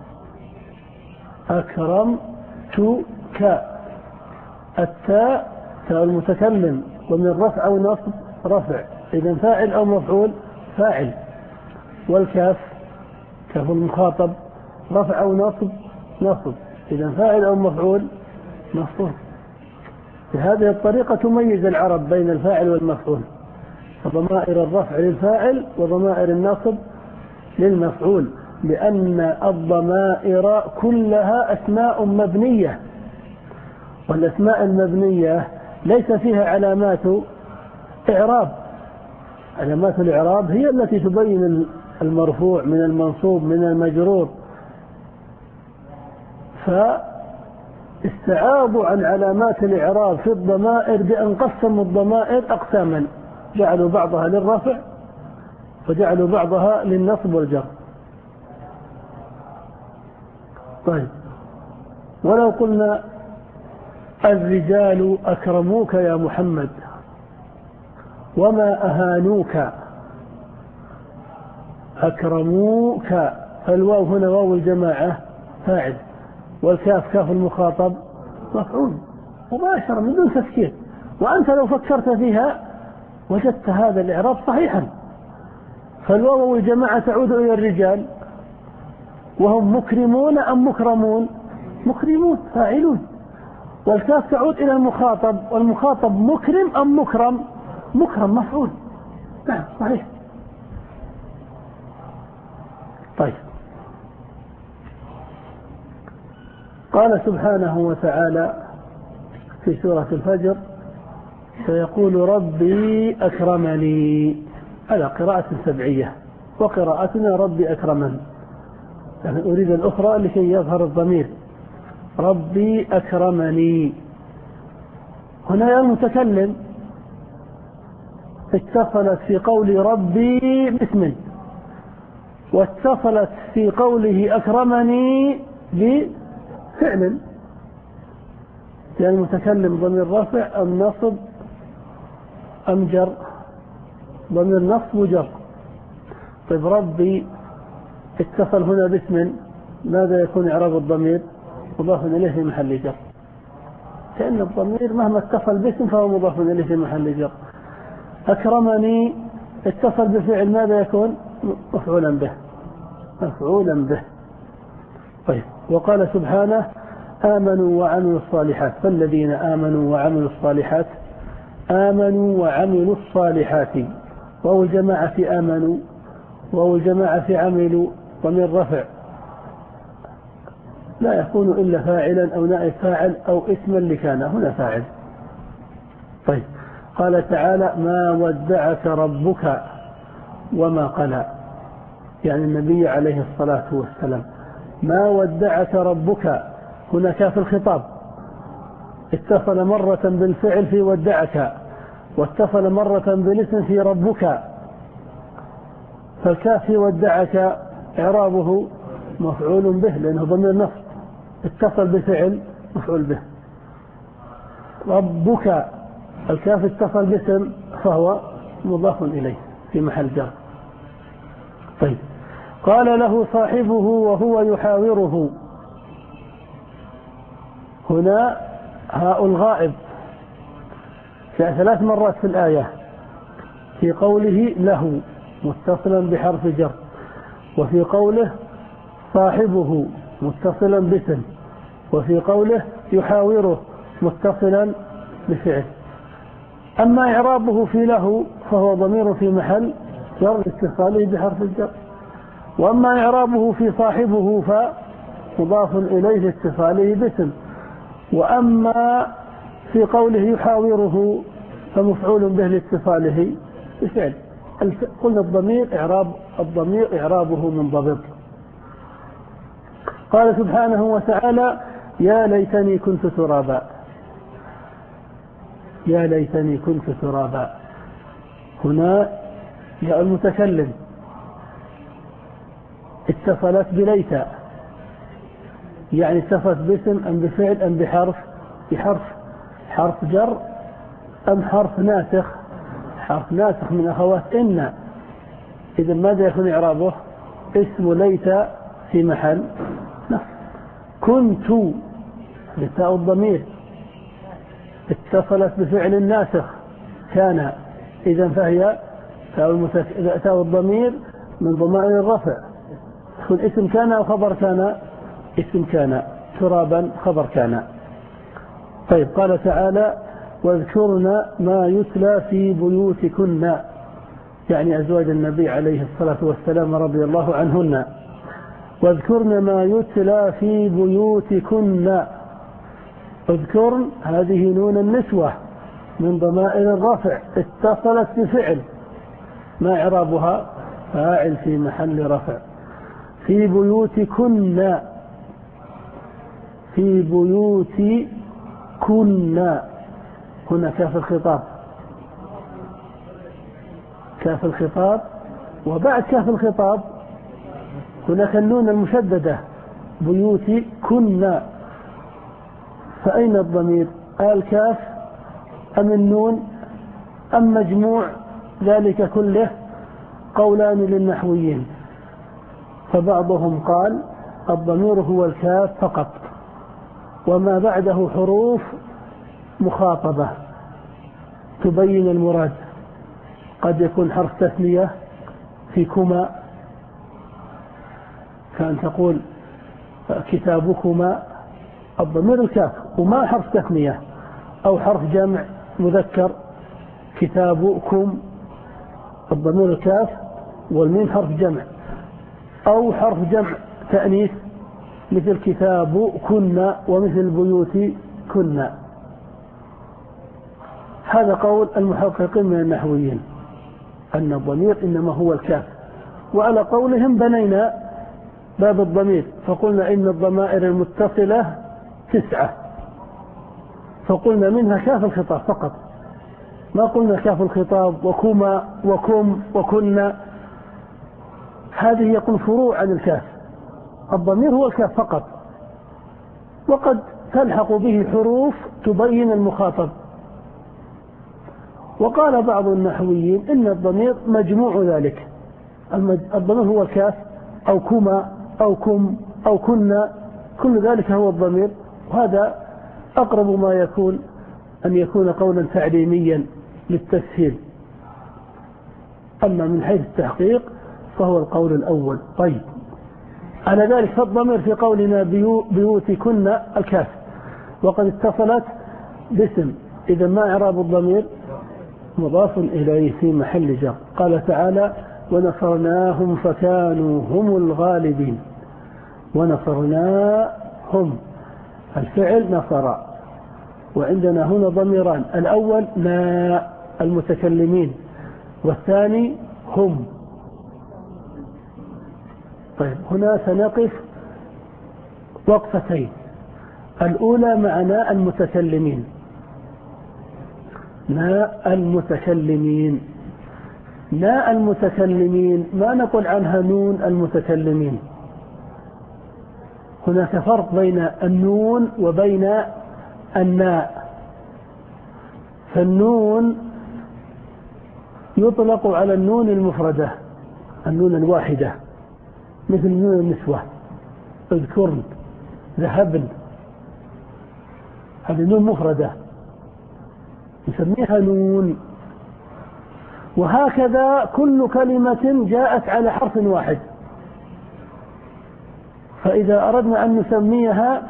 أكرمتك، التاء تاء المتكلم ومن رفع أو نصب رفع، إذا فاعل أو مفعول؟ فاعل. والكاف كاف المخاطب رفع أو نصب نصب، إذا فاعل أو مفعول؟ مفعول. بهذه الطريقة تميز العرب بين الفاعل والمفعول، فضمائر الرفع للفاعل وضمائر النصب للمفعول، لأن الضمائر كلها أسماء مبنية، والأسماء المبنية ليس فيها علامات إعراب. علامات الإعراب هي التي تبين المرفوع من المنصوب من المجرور، فاستعاضوا عن علامات الإعراب في الضمائر بأن قسموا الضمائر أقساما، جعلوا بعضها للرفع وجعلوا بعضها للنصب والجر. طيب، ولو قلنا الرجال أكرموك يا محمد وما أهانوك، أكرموك، فالواو هنا واو الجماعة فاعل، والكاف كاف المخاطب مفعول مباشرة من دون تفكير. وأنت لو فكرت فيها وجدت هذا الإعراب صحيحا، فالواو الجماعة تعود إلى الرجال وهم مكرمون أم مكرمون؟ مكرمون فاعلون. والكاف تعود إلى المخاطب، والمخاطب مكرم أم مكرم؟ مكرم مفعول. نعم صحيح. طيب، قال سبحانه وتعالى في سورة الفجر سيقول ربي أكرمني، على قراءة سبعية، وقراءتنا ربي أكرمن، يعني أريد الأخرى لكي يظهر الضمير ربي أكرمني. هنا المتكلم اتصلت في قول ربي باسم، واتصلت في قوله أكرمني بفعل، يعني المتكلم ضمير رفع أم نصب أم جر؟ ضمير نصب وجر. طيب، ربي اتصل هنا باسم، ماذا يكون إعراب الضمير؟ مضاف إليه في محل جر، لأن الضمير مهما اتصل باسم فهو مضاف إليه في محل جر. أكرمني اتصل بفعل، ماذا يكون؟ مفعولا به، مفعولا به. طيب، وقال سبحانه آمنوا وعملوا الصالحات، فالذين آمنوا وعملوا الصالحات، آمنوا وعملوا الصالحات، وهو الجماعة في آمنوا وهو الجماعة في عملوا ومن رفع لا يكون إلا فاعلا أو نائب فاعل أو اسما لكان، هنا فاعل. طيب، قال تعالى ما ودعك ربك وما قلى، يعني النبي عليه الصلاة والسلام. ما ودعك ربك هنا كاف الخطاب، اتصل مرة بالفعل في ودعك، واتصل مرة بالاسم في ربك، فالكاف في ودعك إعرابه مفعول به لأنه ضمير نصب، اتصل بفعل مفعول به. ربك الكاف اتصل باسم فهو مضاف إليه في محل جر. طيب، قال له صاحبه وهو يحاوره، هنا هاء الغائب جاء ثلاث مرات في الآية، في قوله له متصلا بحرف جر، وفي قوله صاحبه متصلا باسم، وفي قوله يحاوره متصلا بفعل. أما إعرابه في له فهو ضمير في محل جر اتصاله بحرف الجر. وأما إعرابه في صاحبه فمضاف إليه لاتصاله باسم، وأما في قوله يحاوره فمفعول به لاتصاله بفعل. قلنا الضمير إعراب الضمير إعرابه منضبط. قال سبحانه وتعالى يا ليتني كنت ترابا، يا ليتني كنت ترابا. هنا يا المتكلم اتصلت بليت، يعني اتصلت باسم أم بفعل أم بحرف؟ بحرف، حرف جر أم حرف ناسخ؟ حرف ناسخ من أخوات إن. إذا ماذا يكون إعرابه؟ اسم ليت في محل نصب. كنت لتاء الضمير اتصلت بفعل ناسخ كان، إذا فهي تاء الضمير من ضمائر الرفع، تكون اسم كان أو خبر كان؟ اسم كان. ترابا خبر كان. طيب قال تعالى واذكرن ما يتلى في بيوتكن، يعني أزواج النبي عليه الصلاة والسلام رضي الله عنهن. واذكرن ما يتلى في بيوتكن. اذكرن هذه نون النسوة من ضمائر الرفع اتصلت بفعل، ما إعرابها؟ فاعل في محل رفع. في بيوتكن، في بيوتكن. هنا كاف الخطاب، كاف الخطاب، وبعد كاف الخطاب هناك النون المشددة بيوتكن. فأين الضمير؟ الكاف أم النون أم مجموع ذلك كله؟ قولان للنحويين، فبعضهم قال الضمير هو الكاف فقط، وما بعده حروف مخاطبة تبين المراد. قد يكون حرف تثنية فيكما، كأن تقول كتابكما، الضمير الكاف وما حرف تثنية، أو حرف جمع مذكر كتابكم، الضمير الكاف والميم حرف جمع، أو حرف جمع تأنيث مثل كتابكن ومثل بيوتكن. هذا قول المحققين من النحويين أن الضمير إنما هو الكاف. وعلى قولهم بنينا باب الضمير فقلنا إن الضمائر المتصلة تسعة، فقلنا منها كاف الخطاب فقط، ما قلنا كاف الخطاب وكما وكم وكنا، هذه يكون فروع عن الكاف. الضمير هو الكاف فقط، وقد تلحق به حروف تبين المخاطب. وقال بعض النحويين إن الضمير مجموع ذلك، الضمير هو الكاف أو كما أو كم أو كنا، كل ذلك هو الضمير. وهذا أقرب ما يكون أن يكون قولا تعليميا للتسهيل، أما من حيث التحقيق فهو القول الأول. طيب على ذلك فالضمير في قولنا بيو بيوتكن الكاف، وقد اتصلت باسم، إذا ما إعراب الضمير؟ مضاف إليه في محل جر. قال تعالى ونصرناهم فكانوا هم الغالبين. ونصرناهم الفعل نصر، وعندنا هنا ضميران، الأول نا المتكلمين، والثاني هم. طيب هنا سنقف وقفتين، الأولى معنى المتكلمين، ناء المتكلمين. ناء المتكلمين ما نقول عنها نون المتكلمين، هناك فرق بين النون وبين الناء. فالنون يطلق على النون المفردة، النون الواحدة، مثل نون النسوة، اذكرن، ذهبن، هذه نون مفردة نسميها نون. وهكذا كل كلمة جاءت على حرف واحد، فإذا أردنا أن نسميها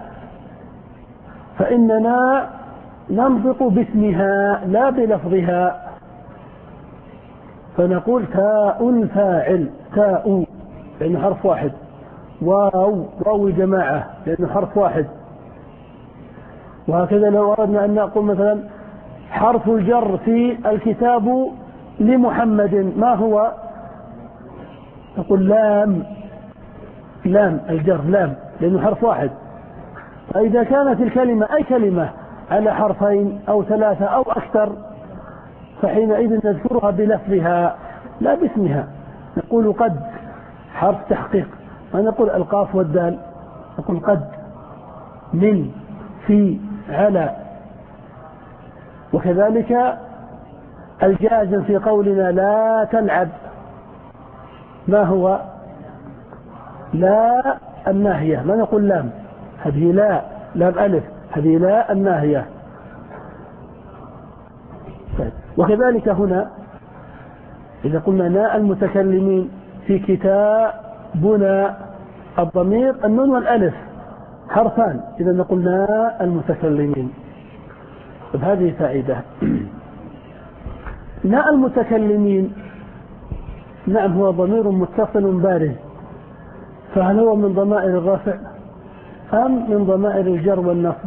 فإننا ننطق باسمها لا بلفظها، فنقول تاء الفاعل، تاء لأنه حرف واحد، واو واو جماعة لأنه حرف واحد. وهكذا لو أردنا أن نقول مثلا حرف الجر في الكتاب لمحمد ما هو؟ نقول لام، لام الجر لام لأنه حرف واحد. فإذا كانت الكلمة أي كلمة على حرفين أو ثلاثة أو أكثر فحينئذ نذكرها بلفظها لا باسمها. نقول قد حرف تحقيق، ما نقول القاف والدال، نقول قد، من، في، على. وكذلك الجازم في قولنا لا تلعب ما هو؟ لا الناهية، ما نقول لام، هذه لا، لام ألف، هذه لا الناهية. وكذلك هنا إذا قلنا نا المتكلمين في كتابنا، الضمير النون والألف حرفان، إذا نقول نا المتكلمين. هذه فائدة. نا المتكلمين نعم هو ضمير متصل بارز، فهل هو من ضمائر الرفع أم من ضمائر الجر والنصب؟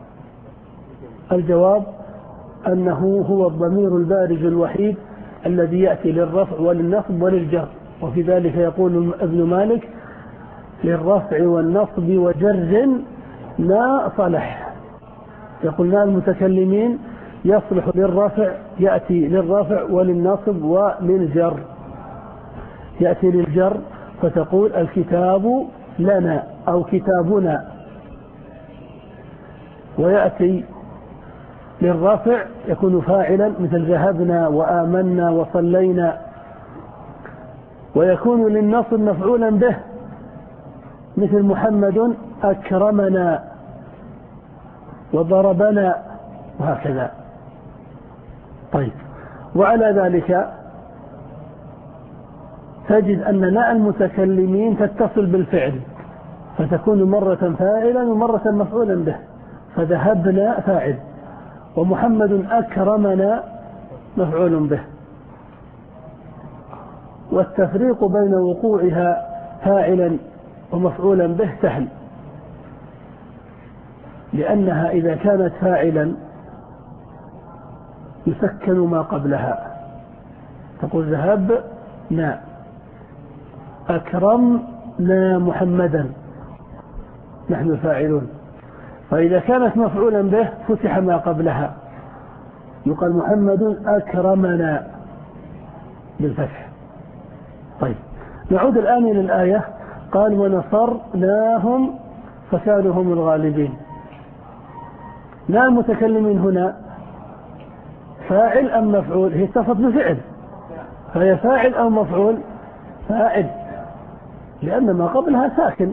الجواب أنه هو الضمير البارز الوحيد الذي يأتي للرفع وللنصب وللجر. وفي ذلك يقول ابن مالك للرفع والنصب وجر نا صلح. يقول نا المتكلمين يصلح للرفع، يأتي للرفع وللنصب وللجر. يأتي للجر فتقول الكتاب لنا أو كتابنا، ويأتي للرفع يكون فاعلا مثل ذهبنا وآمنا وصلينا، ويكون للنصب مفعولا به مثل محمد أكرمنا وضربنا وهكذا. طيب، وعلى ذلك تجد أن ناء المتكلمين تتصل بالفعل فتكون مرة فاعلا ومرة مفعولا به، فذهبنا فاعل ومحمد أكرمنا مفعول به. والتفريق بين وقوعها فاعلا ومفعولا به سهل، لأنها إذا كانت فاعلا يسكن ما قبلها، تقول ذهبنا أكرمنا محمدا نحن فاعلون. فإذا كانت مفعولا به فتح ما قبلها، يقال محمد أكرمنا بالفتح. طيب، نعود الآن إلى الآية. قال ونصرناهم فكانوا هم الغالبين. لا المتكلمين هنا فاعل أم مفعول؟ هي اتصلت بفعل، فهي فاعل أو مفعول؟ فاعل، لأن ما قبلها ساكن.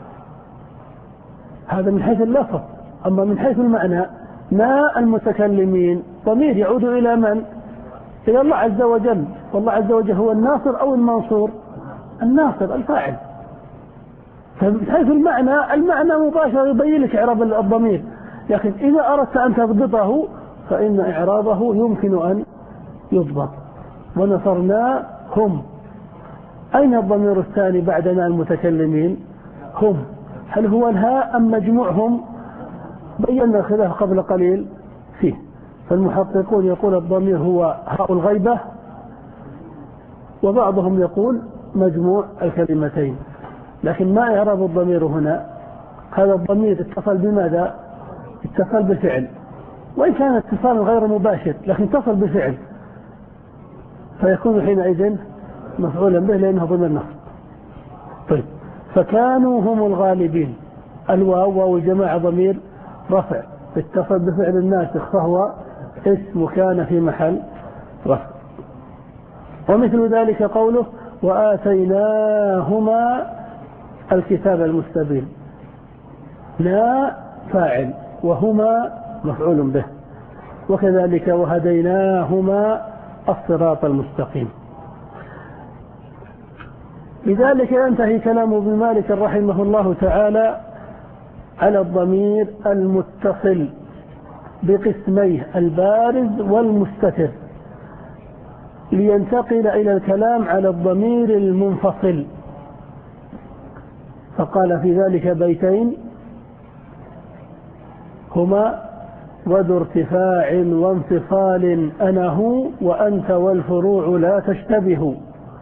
هذا من حيث اللفظ. أما من حيث المعنى نا المتكلمين ضمير يعود إلى من؟ إلى الله عز وجل، والله عز وجل هو الناصر أو المنصور؟ الناصر الفاعل. فمن حيث المعنى، المعنى مباشر يبين لك إعراب الضمير، لكن إذا أردت أن تضبطه فإن إعرابه يمكن أن يضبط. ونصرناهم، أين الضمير الثاني بعدنا المتكلمين؟ هم. هل هو الهاء أم مجموعهم؟ بينا الخلاف قبل قليل فيه. فالمحققون يقول الضمير هو هاء الغيبة، وبعضهم يقول مجموع الكلمتين. لكن ما إعراب الضمير هنا؟ هذا الضمير اتصل بماذا؟ اتصل بفعل، وإن كان اتصال غير مباشر لكن اتصل بفعل، فيكون حينئذ مفعولا به لأنه ضمير نصب. طيب، فكانوا هم الغالبين. الواو واو الجماعة ضمير رفع اتصل بفعل الناسخ فهو اسم كان في محل رفع. ومثل ذلك قوله وآتيناهما الكتاب المستبين. لا فاعل وهما مفعول به. وكذلك وهديناهما الصراط المستقيم. لذلك ينتهي كلام ابن مالك رحمه الله تعالى على الضمير المتصل بقسميه البارز والمستتر، لينتقل إلى الكلام على الضمير المنفصل فقال في ذلك بيتين هما: وذو ارتفاع وانفصال أنا هو وأنت والفروع لا تشتبه،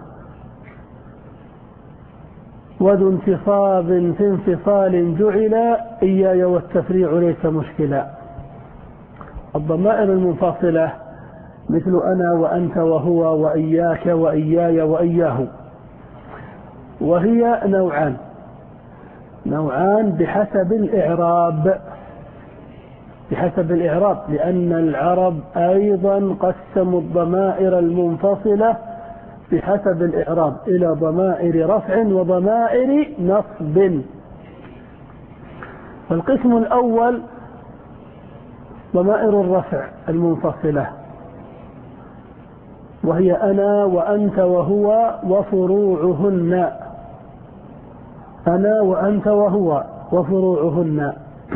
وذو انتصاب في انفصال جعل إياي والتفريع ليس مشكلا. الضمائر المنفصلة مثل أنا وأنت وهو وإياك وإياي وإياه، وهي نوعان نوعان بحسب الإعراب بحسب الإعراب لأن العرب أيضا قسموا الضمائر المنفصلة بحسب الإعراب إلى ضمائر رفع وضمائر نصب. فالقسم الأول ضمائر الرفع المنفصلة، وهي أنا وأنت وهو وفروعهن. أنا وأنت وهو وفروعهن.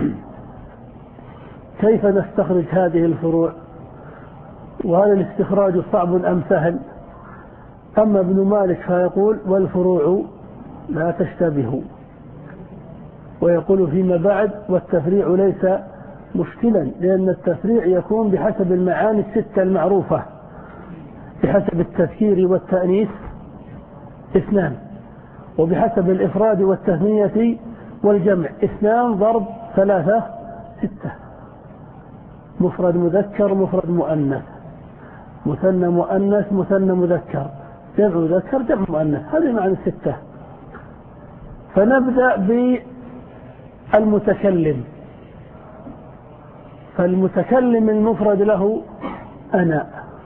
كيف نستخرج هذه الفروع؟ وهذا الاستخراج صعب أم سهل؟ أما ابن مالك فيقول: والفروع لا تشتبه، ويقول فيما بعد: والتفريع ليس مشكلا، لأن التفريع يكون بحسب المعاني الستة المعروفة، بحسب التذكير والتأنيث اثنان، وبحسب الإفراد والتثنية والجمع اثنان ضرب ثلاثة ستة، مفرد مذكر مفرد مؤنث، مثنى مؤنث مثنى مذكر، جمع مذكر جمع مؤنث، هذه معنى الستة. فنبدأ بالمتكلم. فالمتكلم المفرد له أنا،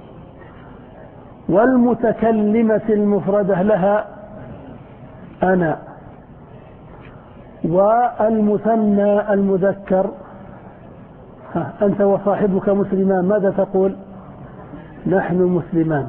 والمتكلمة المفردة لها أنا، والمثنى المذكر أنت وصاحبك مسلمان، ماذا تقول؟ نحن مسلمان.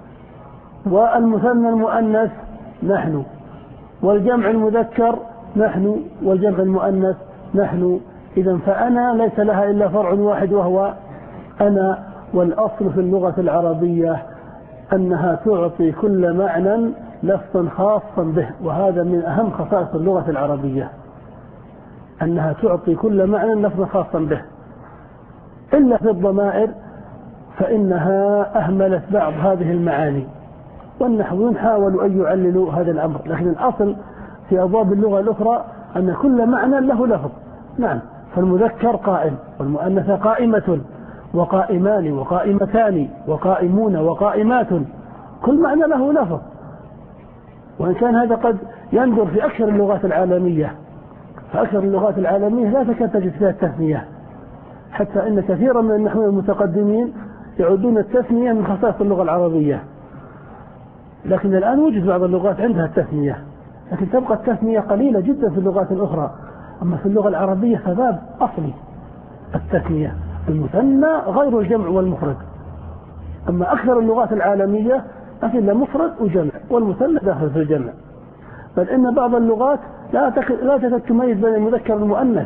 والمثنى المؤنث نحن، والجمع المذكر نحن، والجمع المؤنث نحن. إذن فأنا ليس لها إلا فرع واحد وهو أنا. والأصل في اللغة العربية أنها تعطي كل معنى لفظا خاصا به، وهذا من أهم خصائص اللغة العربية، أنها تعطي كل معنى لفظا خاصا به، إلا في الضمائر فإنها أهملت بعض هذه المعاني، والنحويون حاولوا أن يعللوا هذا الأمر، لكن الأصل في أبواب اللغة الأخرى أن كل معنى له لفظ. نعم، فالمذكر قائم، والمؤنث قائمة، وقائمان وقائمتان وقائمون وقائمات، كل معنى له لفظ، وإن كان هذا قد يندر في أكثر اللغات العالمية. فأكثر اللغات العالمية لا تكاد تجد فيها التثنية، حتى إن كثيرا من النحويين المتقدمين يعدون التثنية من خصائص اللغة العربية. لكن الآن وجد بعض اللغات عندها التثنية، لكن تبقى التثنية قليلة جدا في اللغات الأخرى. أما في اللغة العربية فباب أصلي التثنية، المثنى غير الجمع والمفرد. أما أكثر اللغات العالمية ما في إلا مفرد وجمع، والمثنى داخل في الجمع. بل إن بعض اللغات لا لا تكاد تميز بين المذكر والمؤنث،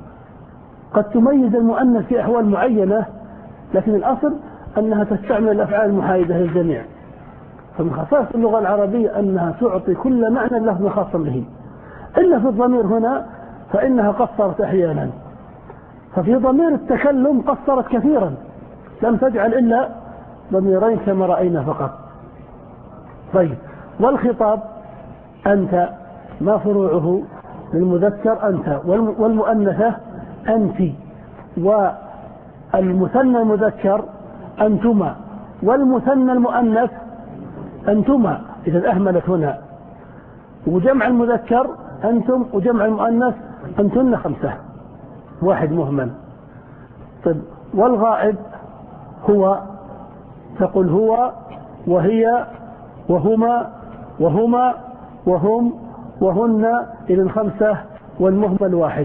قد تميز المؤنث في أحوال معينة، لكن الأصل أنها تستعمل الأفعال المحايدة للجميع. فمن خصائص اللغة العربية أنها تعطي كل معنى لفظ خاصا به، إلا في الضمير هنا فإنها قصرت أحيانا. ففي ضمير التكلم قصرت كثيرا، لم تجعل إلا ضميرين كما رأينا فقط. طيب، والخطاب أنت، ما فروعه؟ للمذكر أنت، والمؤنثة أنت، والمثنى المذكر أنتما، والمثنى المؤنث أنتما، إذا أهملت هنا. وجمع المذكر أنتم، وجمع المؤنث أنتن، خمسة، واحد مهمل. طيب، والغائب هو، تقول هو وهي وهما وهما وهم وهن، إذن خمسة، والمهمل واحد.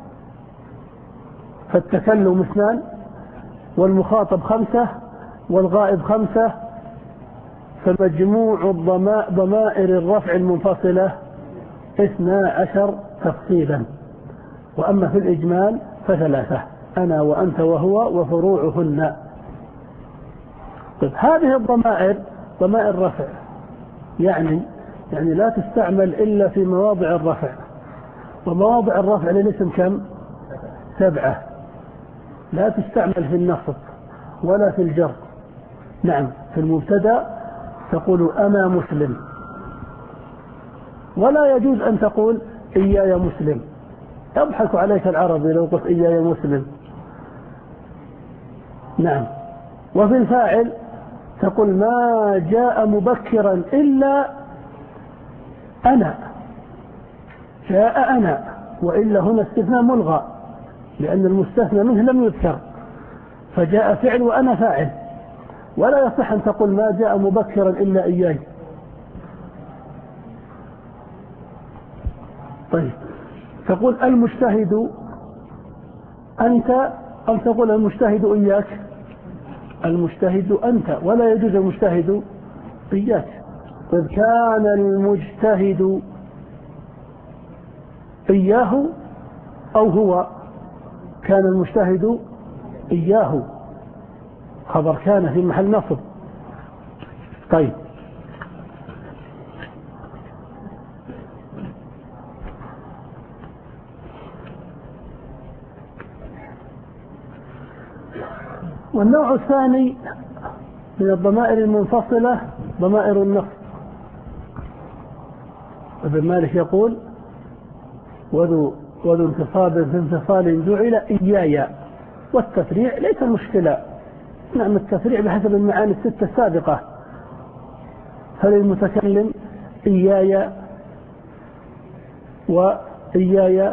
فالتكلم اثنان، والمخاطب خمسة، والغائب خمسة، فمجموع ضمائر الرفع المنفصلة اثنا عشر تفصيلا. وأما في الإجمال فثلاثة: أنا وأنت وهو وفروعهن. طيب، هذه الضمائر ضمائر رفع، يعني يعني لا تستعمل إلا في مواضع الرفع، ومواضع الرفع للاسم كم؟ سبعة. لا تستعمل في النصب ولا في الجر. نعم، في المبتدأ تقول أنا مسلم، ولا يجوز أن تقول إياي مسلم، يضحك عليك العربي لو قلت إياي مسلم. نعم. وفي الفاعل تقول ما جاء مبكرا إلا أنا، جاء أنا، وإلا هنا استثناء ملغى لأن المستثنى منه لم يذكر، فجاء فعل وأنا فاعل، ولا يصح أن تقول ما جاء مبكرا إلا إياي. طيب، تقول المجتهد أنت أم تقول المجتهد إياك؟ المجتهد أنت، ولا يجوز المجتهد إياك. طيب، كان المجتهد إياه أو هو؟ كان المجتهد إياه، خبر كان في محل نصب. طيب، والنوع الثاني من الضمائر المنفصلة ضمائر النصب. ابن مالك يقول وذو وذو انتصاب في انفصال جعل إياي، والتفريع ليس مشكلة. نعم، التفريع بحسب المعاني الستة السابقة، فللمتكلم إياي وإياي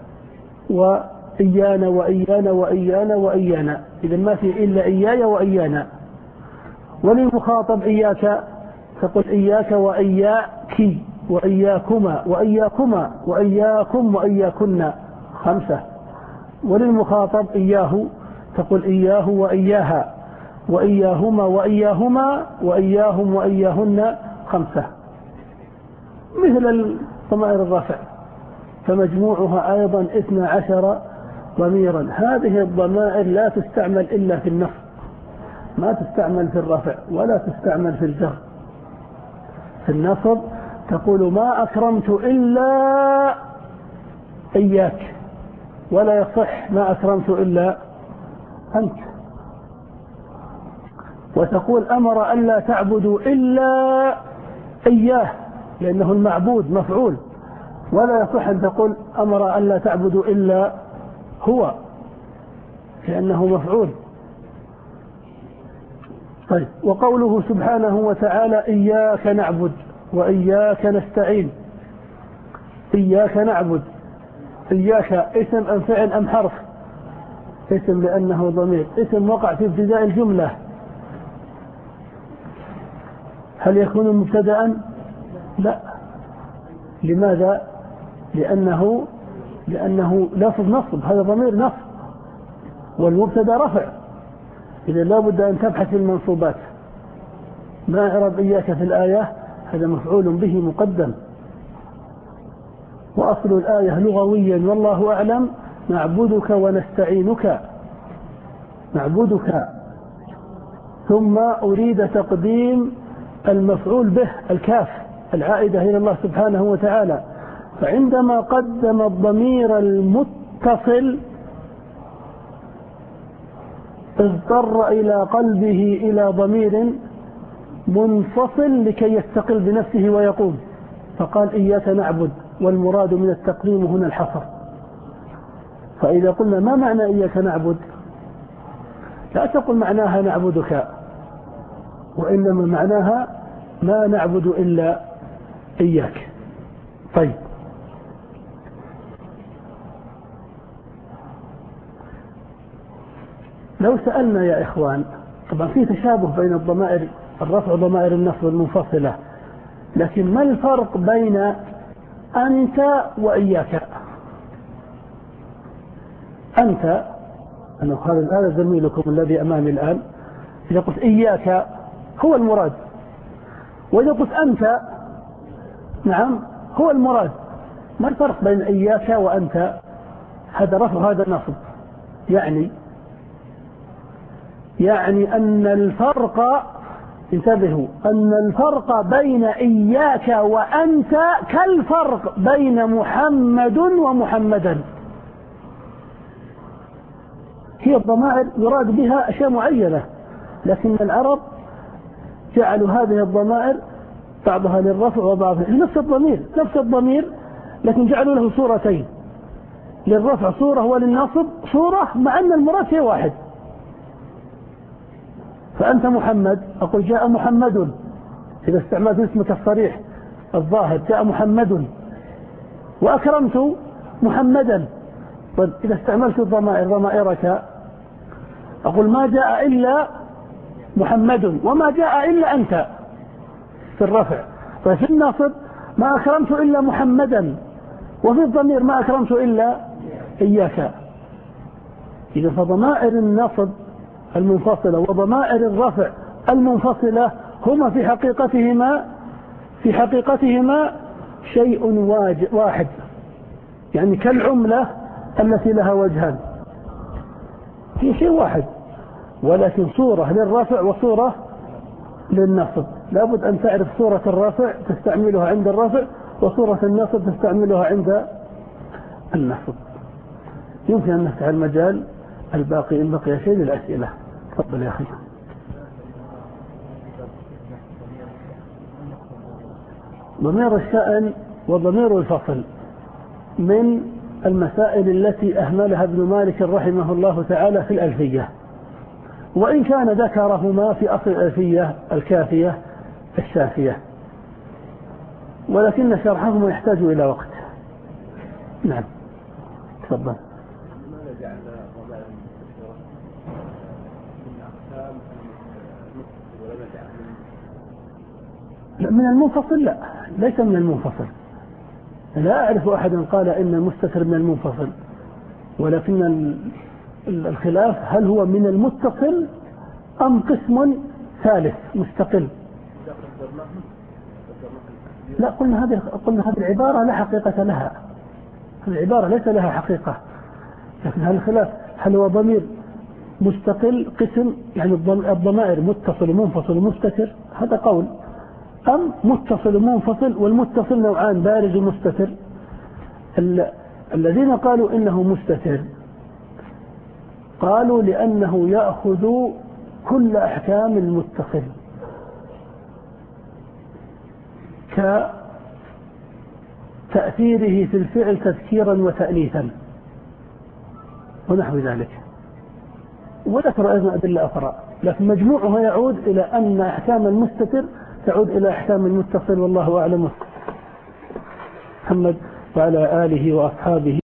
وإيانا وإيانا وإيانا وإيانا، إذا ما في إلا إياي وإيانا. وللمخاطب إياك تقول إياك وإياك وإياكما وإياكما وإياكم وإياكن، خمسة. وللمخاطب إياه تقول إياه وإياها وإياهما وإياهما وإياهم وإياهن، خمسة. مثل الضمائر الرفع فمجموعها أيضا اثنا عشر ضميرا. هذه الضمائر لا تستعمل إلا في النصب، ما تستعمل في الرفع ولا تستعمل في الجر. في النصب تقول ما أكرمت إلا إياك، ولا يصح ما أكرمت إلا أنت. وتقول أمر أن لا تعبدوا إلا إياه، لأنه المعبود مفعول، ولا يصح أن تقول أمر أن لا تعبدوا إلا هو، لأنه مفعول. طيب، وقوله سبحانه وتعالى إياك نعبد وإياك نستعين. إياك نعبد، إياك اسم أم فعل أم حرف؟ اسم لأنه ضمير، اسم وقع في ابتداء الجملة. هل يكون مبتدأ؟ لا. لماذا؟ لأنه لأنه لفظ نصب، هذا ضمير نصب، والمبتدأ رفع، إذا لا بد أن تبحث في المنصوبات. ما أعرب إياك في الآية؟ هذا مفعول به مقدم. وأصل الآية لغويا والله أعلم نعبدك ونستعينك، نعبدك، ثم أريد تقديم المفعول به الكاف العائدة إلى الله سبحانه وتعالى. فعندما قدم الضمير المتصل اضطر إلى قلبه إلى ضمير منفصل لكي يستقل بنفسه ويقوم، فقال إياك نعبد، والمراد من التقديم هنا الحصر. فإذا قلنا ما معنى إياك نعبد، لا تقل معناها نعبدك، وإنما معناها ما نعبد إلا إياك. طيب، لو سألنا يا إخوان، طبعا في تشابه بين الضمائر الرفع وضمائر النصب المنفصلة، لكن ما الفرق بين أنت وإياك؟ أنت، أنا خالد هذا زميلكم الذي أمامي الآن، إذا قلت إياك هو المراد، وإذا قلت أنت نعم هو المراد. ما الفرق بين إياك وأنت؟ هذا رفع وهذا نصب. يعني يعني أن الفرق انتبهوا أن الفرق بين إياك وأنت كالفرق بين محمد ومحمدا. هي الضمائر يراد بها أشياء معينة، لكن العرب جعلوا هذه الضمائر بعضها للرفع وبعضها نفس الضمير نفس الضمير لكن جعلوا له صورتين، للرفع صورة وللنصب صورة، مع أن المراد شيء واحد. فأنت محمد، أقول جاء محمد، إذا استعملت اسمك الصريح الظاهر جاء محمد، وأكرمت محمدا. طيب إذا استعملت الضمائر ضمائرك أقول ما جاء إلا محمد وما جاء إلا أنت في الرفع. ففي النصب ما أكرمت إلا محمدا، وفي الضمير ما أكرمت إلا إياك. إذا فضمائر النصب المنفصلة وضمائر الرفع المنفصلة هما في حقيقتهما في حقيقتهما شيء واحد، يعني كالعملة التي لها وجهان، في شيء واحد، ولكن صورة للرفع وصورة للنصب. لابد أن تعرف صورة الرفع تستعملها عند الرفع، وصورة النصب تستعملها عند النصب. يمكن أن نفتح المجال الباقي إن بقي شيء للأسئلة. تفضل يا أخي. ضمير الشأن وضمير الفصل من المسائل التي أهملها ابن مالك رحمه الله تعالى في الألفية، وإن كان ذكرهما في أصل الألفية الكافية الشافية، ولكن شرحهما يحتاج إلى وقت. نعم تفضل. من المنفصل لا، ليس من المنفصل. لا أعرف أحدا قال إن المستتر من المنفصل، ولكن الخلاف هل هو من المتصل أم قسم ثالث مستقل. لا، قلنا هذه قلنا هذه العبارة لا حقيقة لها، هذه العبارة ليس لها حقيقة. لكن هل الخلاف هل هو ضمير مستقل قسم، يعني الضمائر متصل ومنفصل ومستتر، هذا قول، أم متصل ومنفصل، والمتصل نوعان بارز ومستتر. الذين قالوا إنه مستتر قالوا لأنه يأخذ كل أحكام المتصل كتأثيره في الفعل تذكيرا وتأنيثا ونحو ذلك، وذكر أيضا أدلة أخرى، لكن مجموعها يعود إلى أن أحكام المستتر تعود إلى أحكام المتصل. والله أعلم. محمد وعلى آله وأصحابه.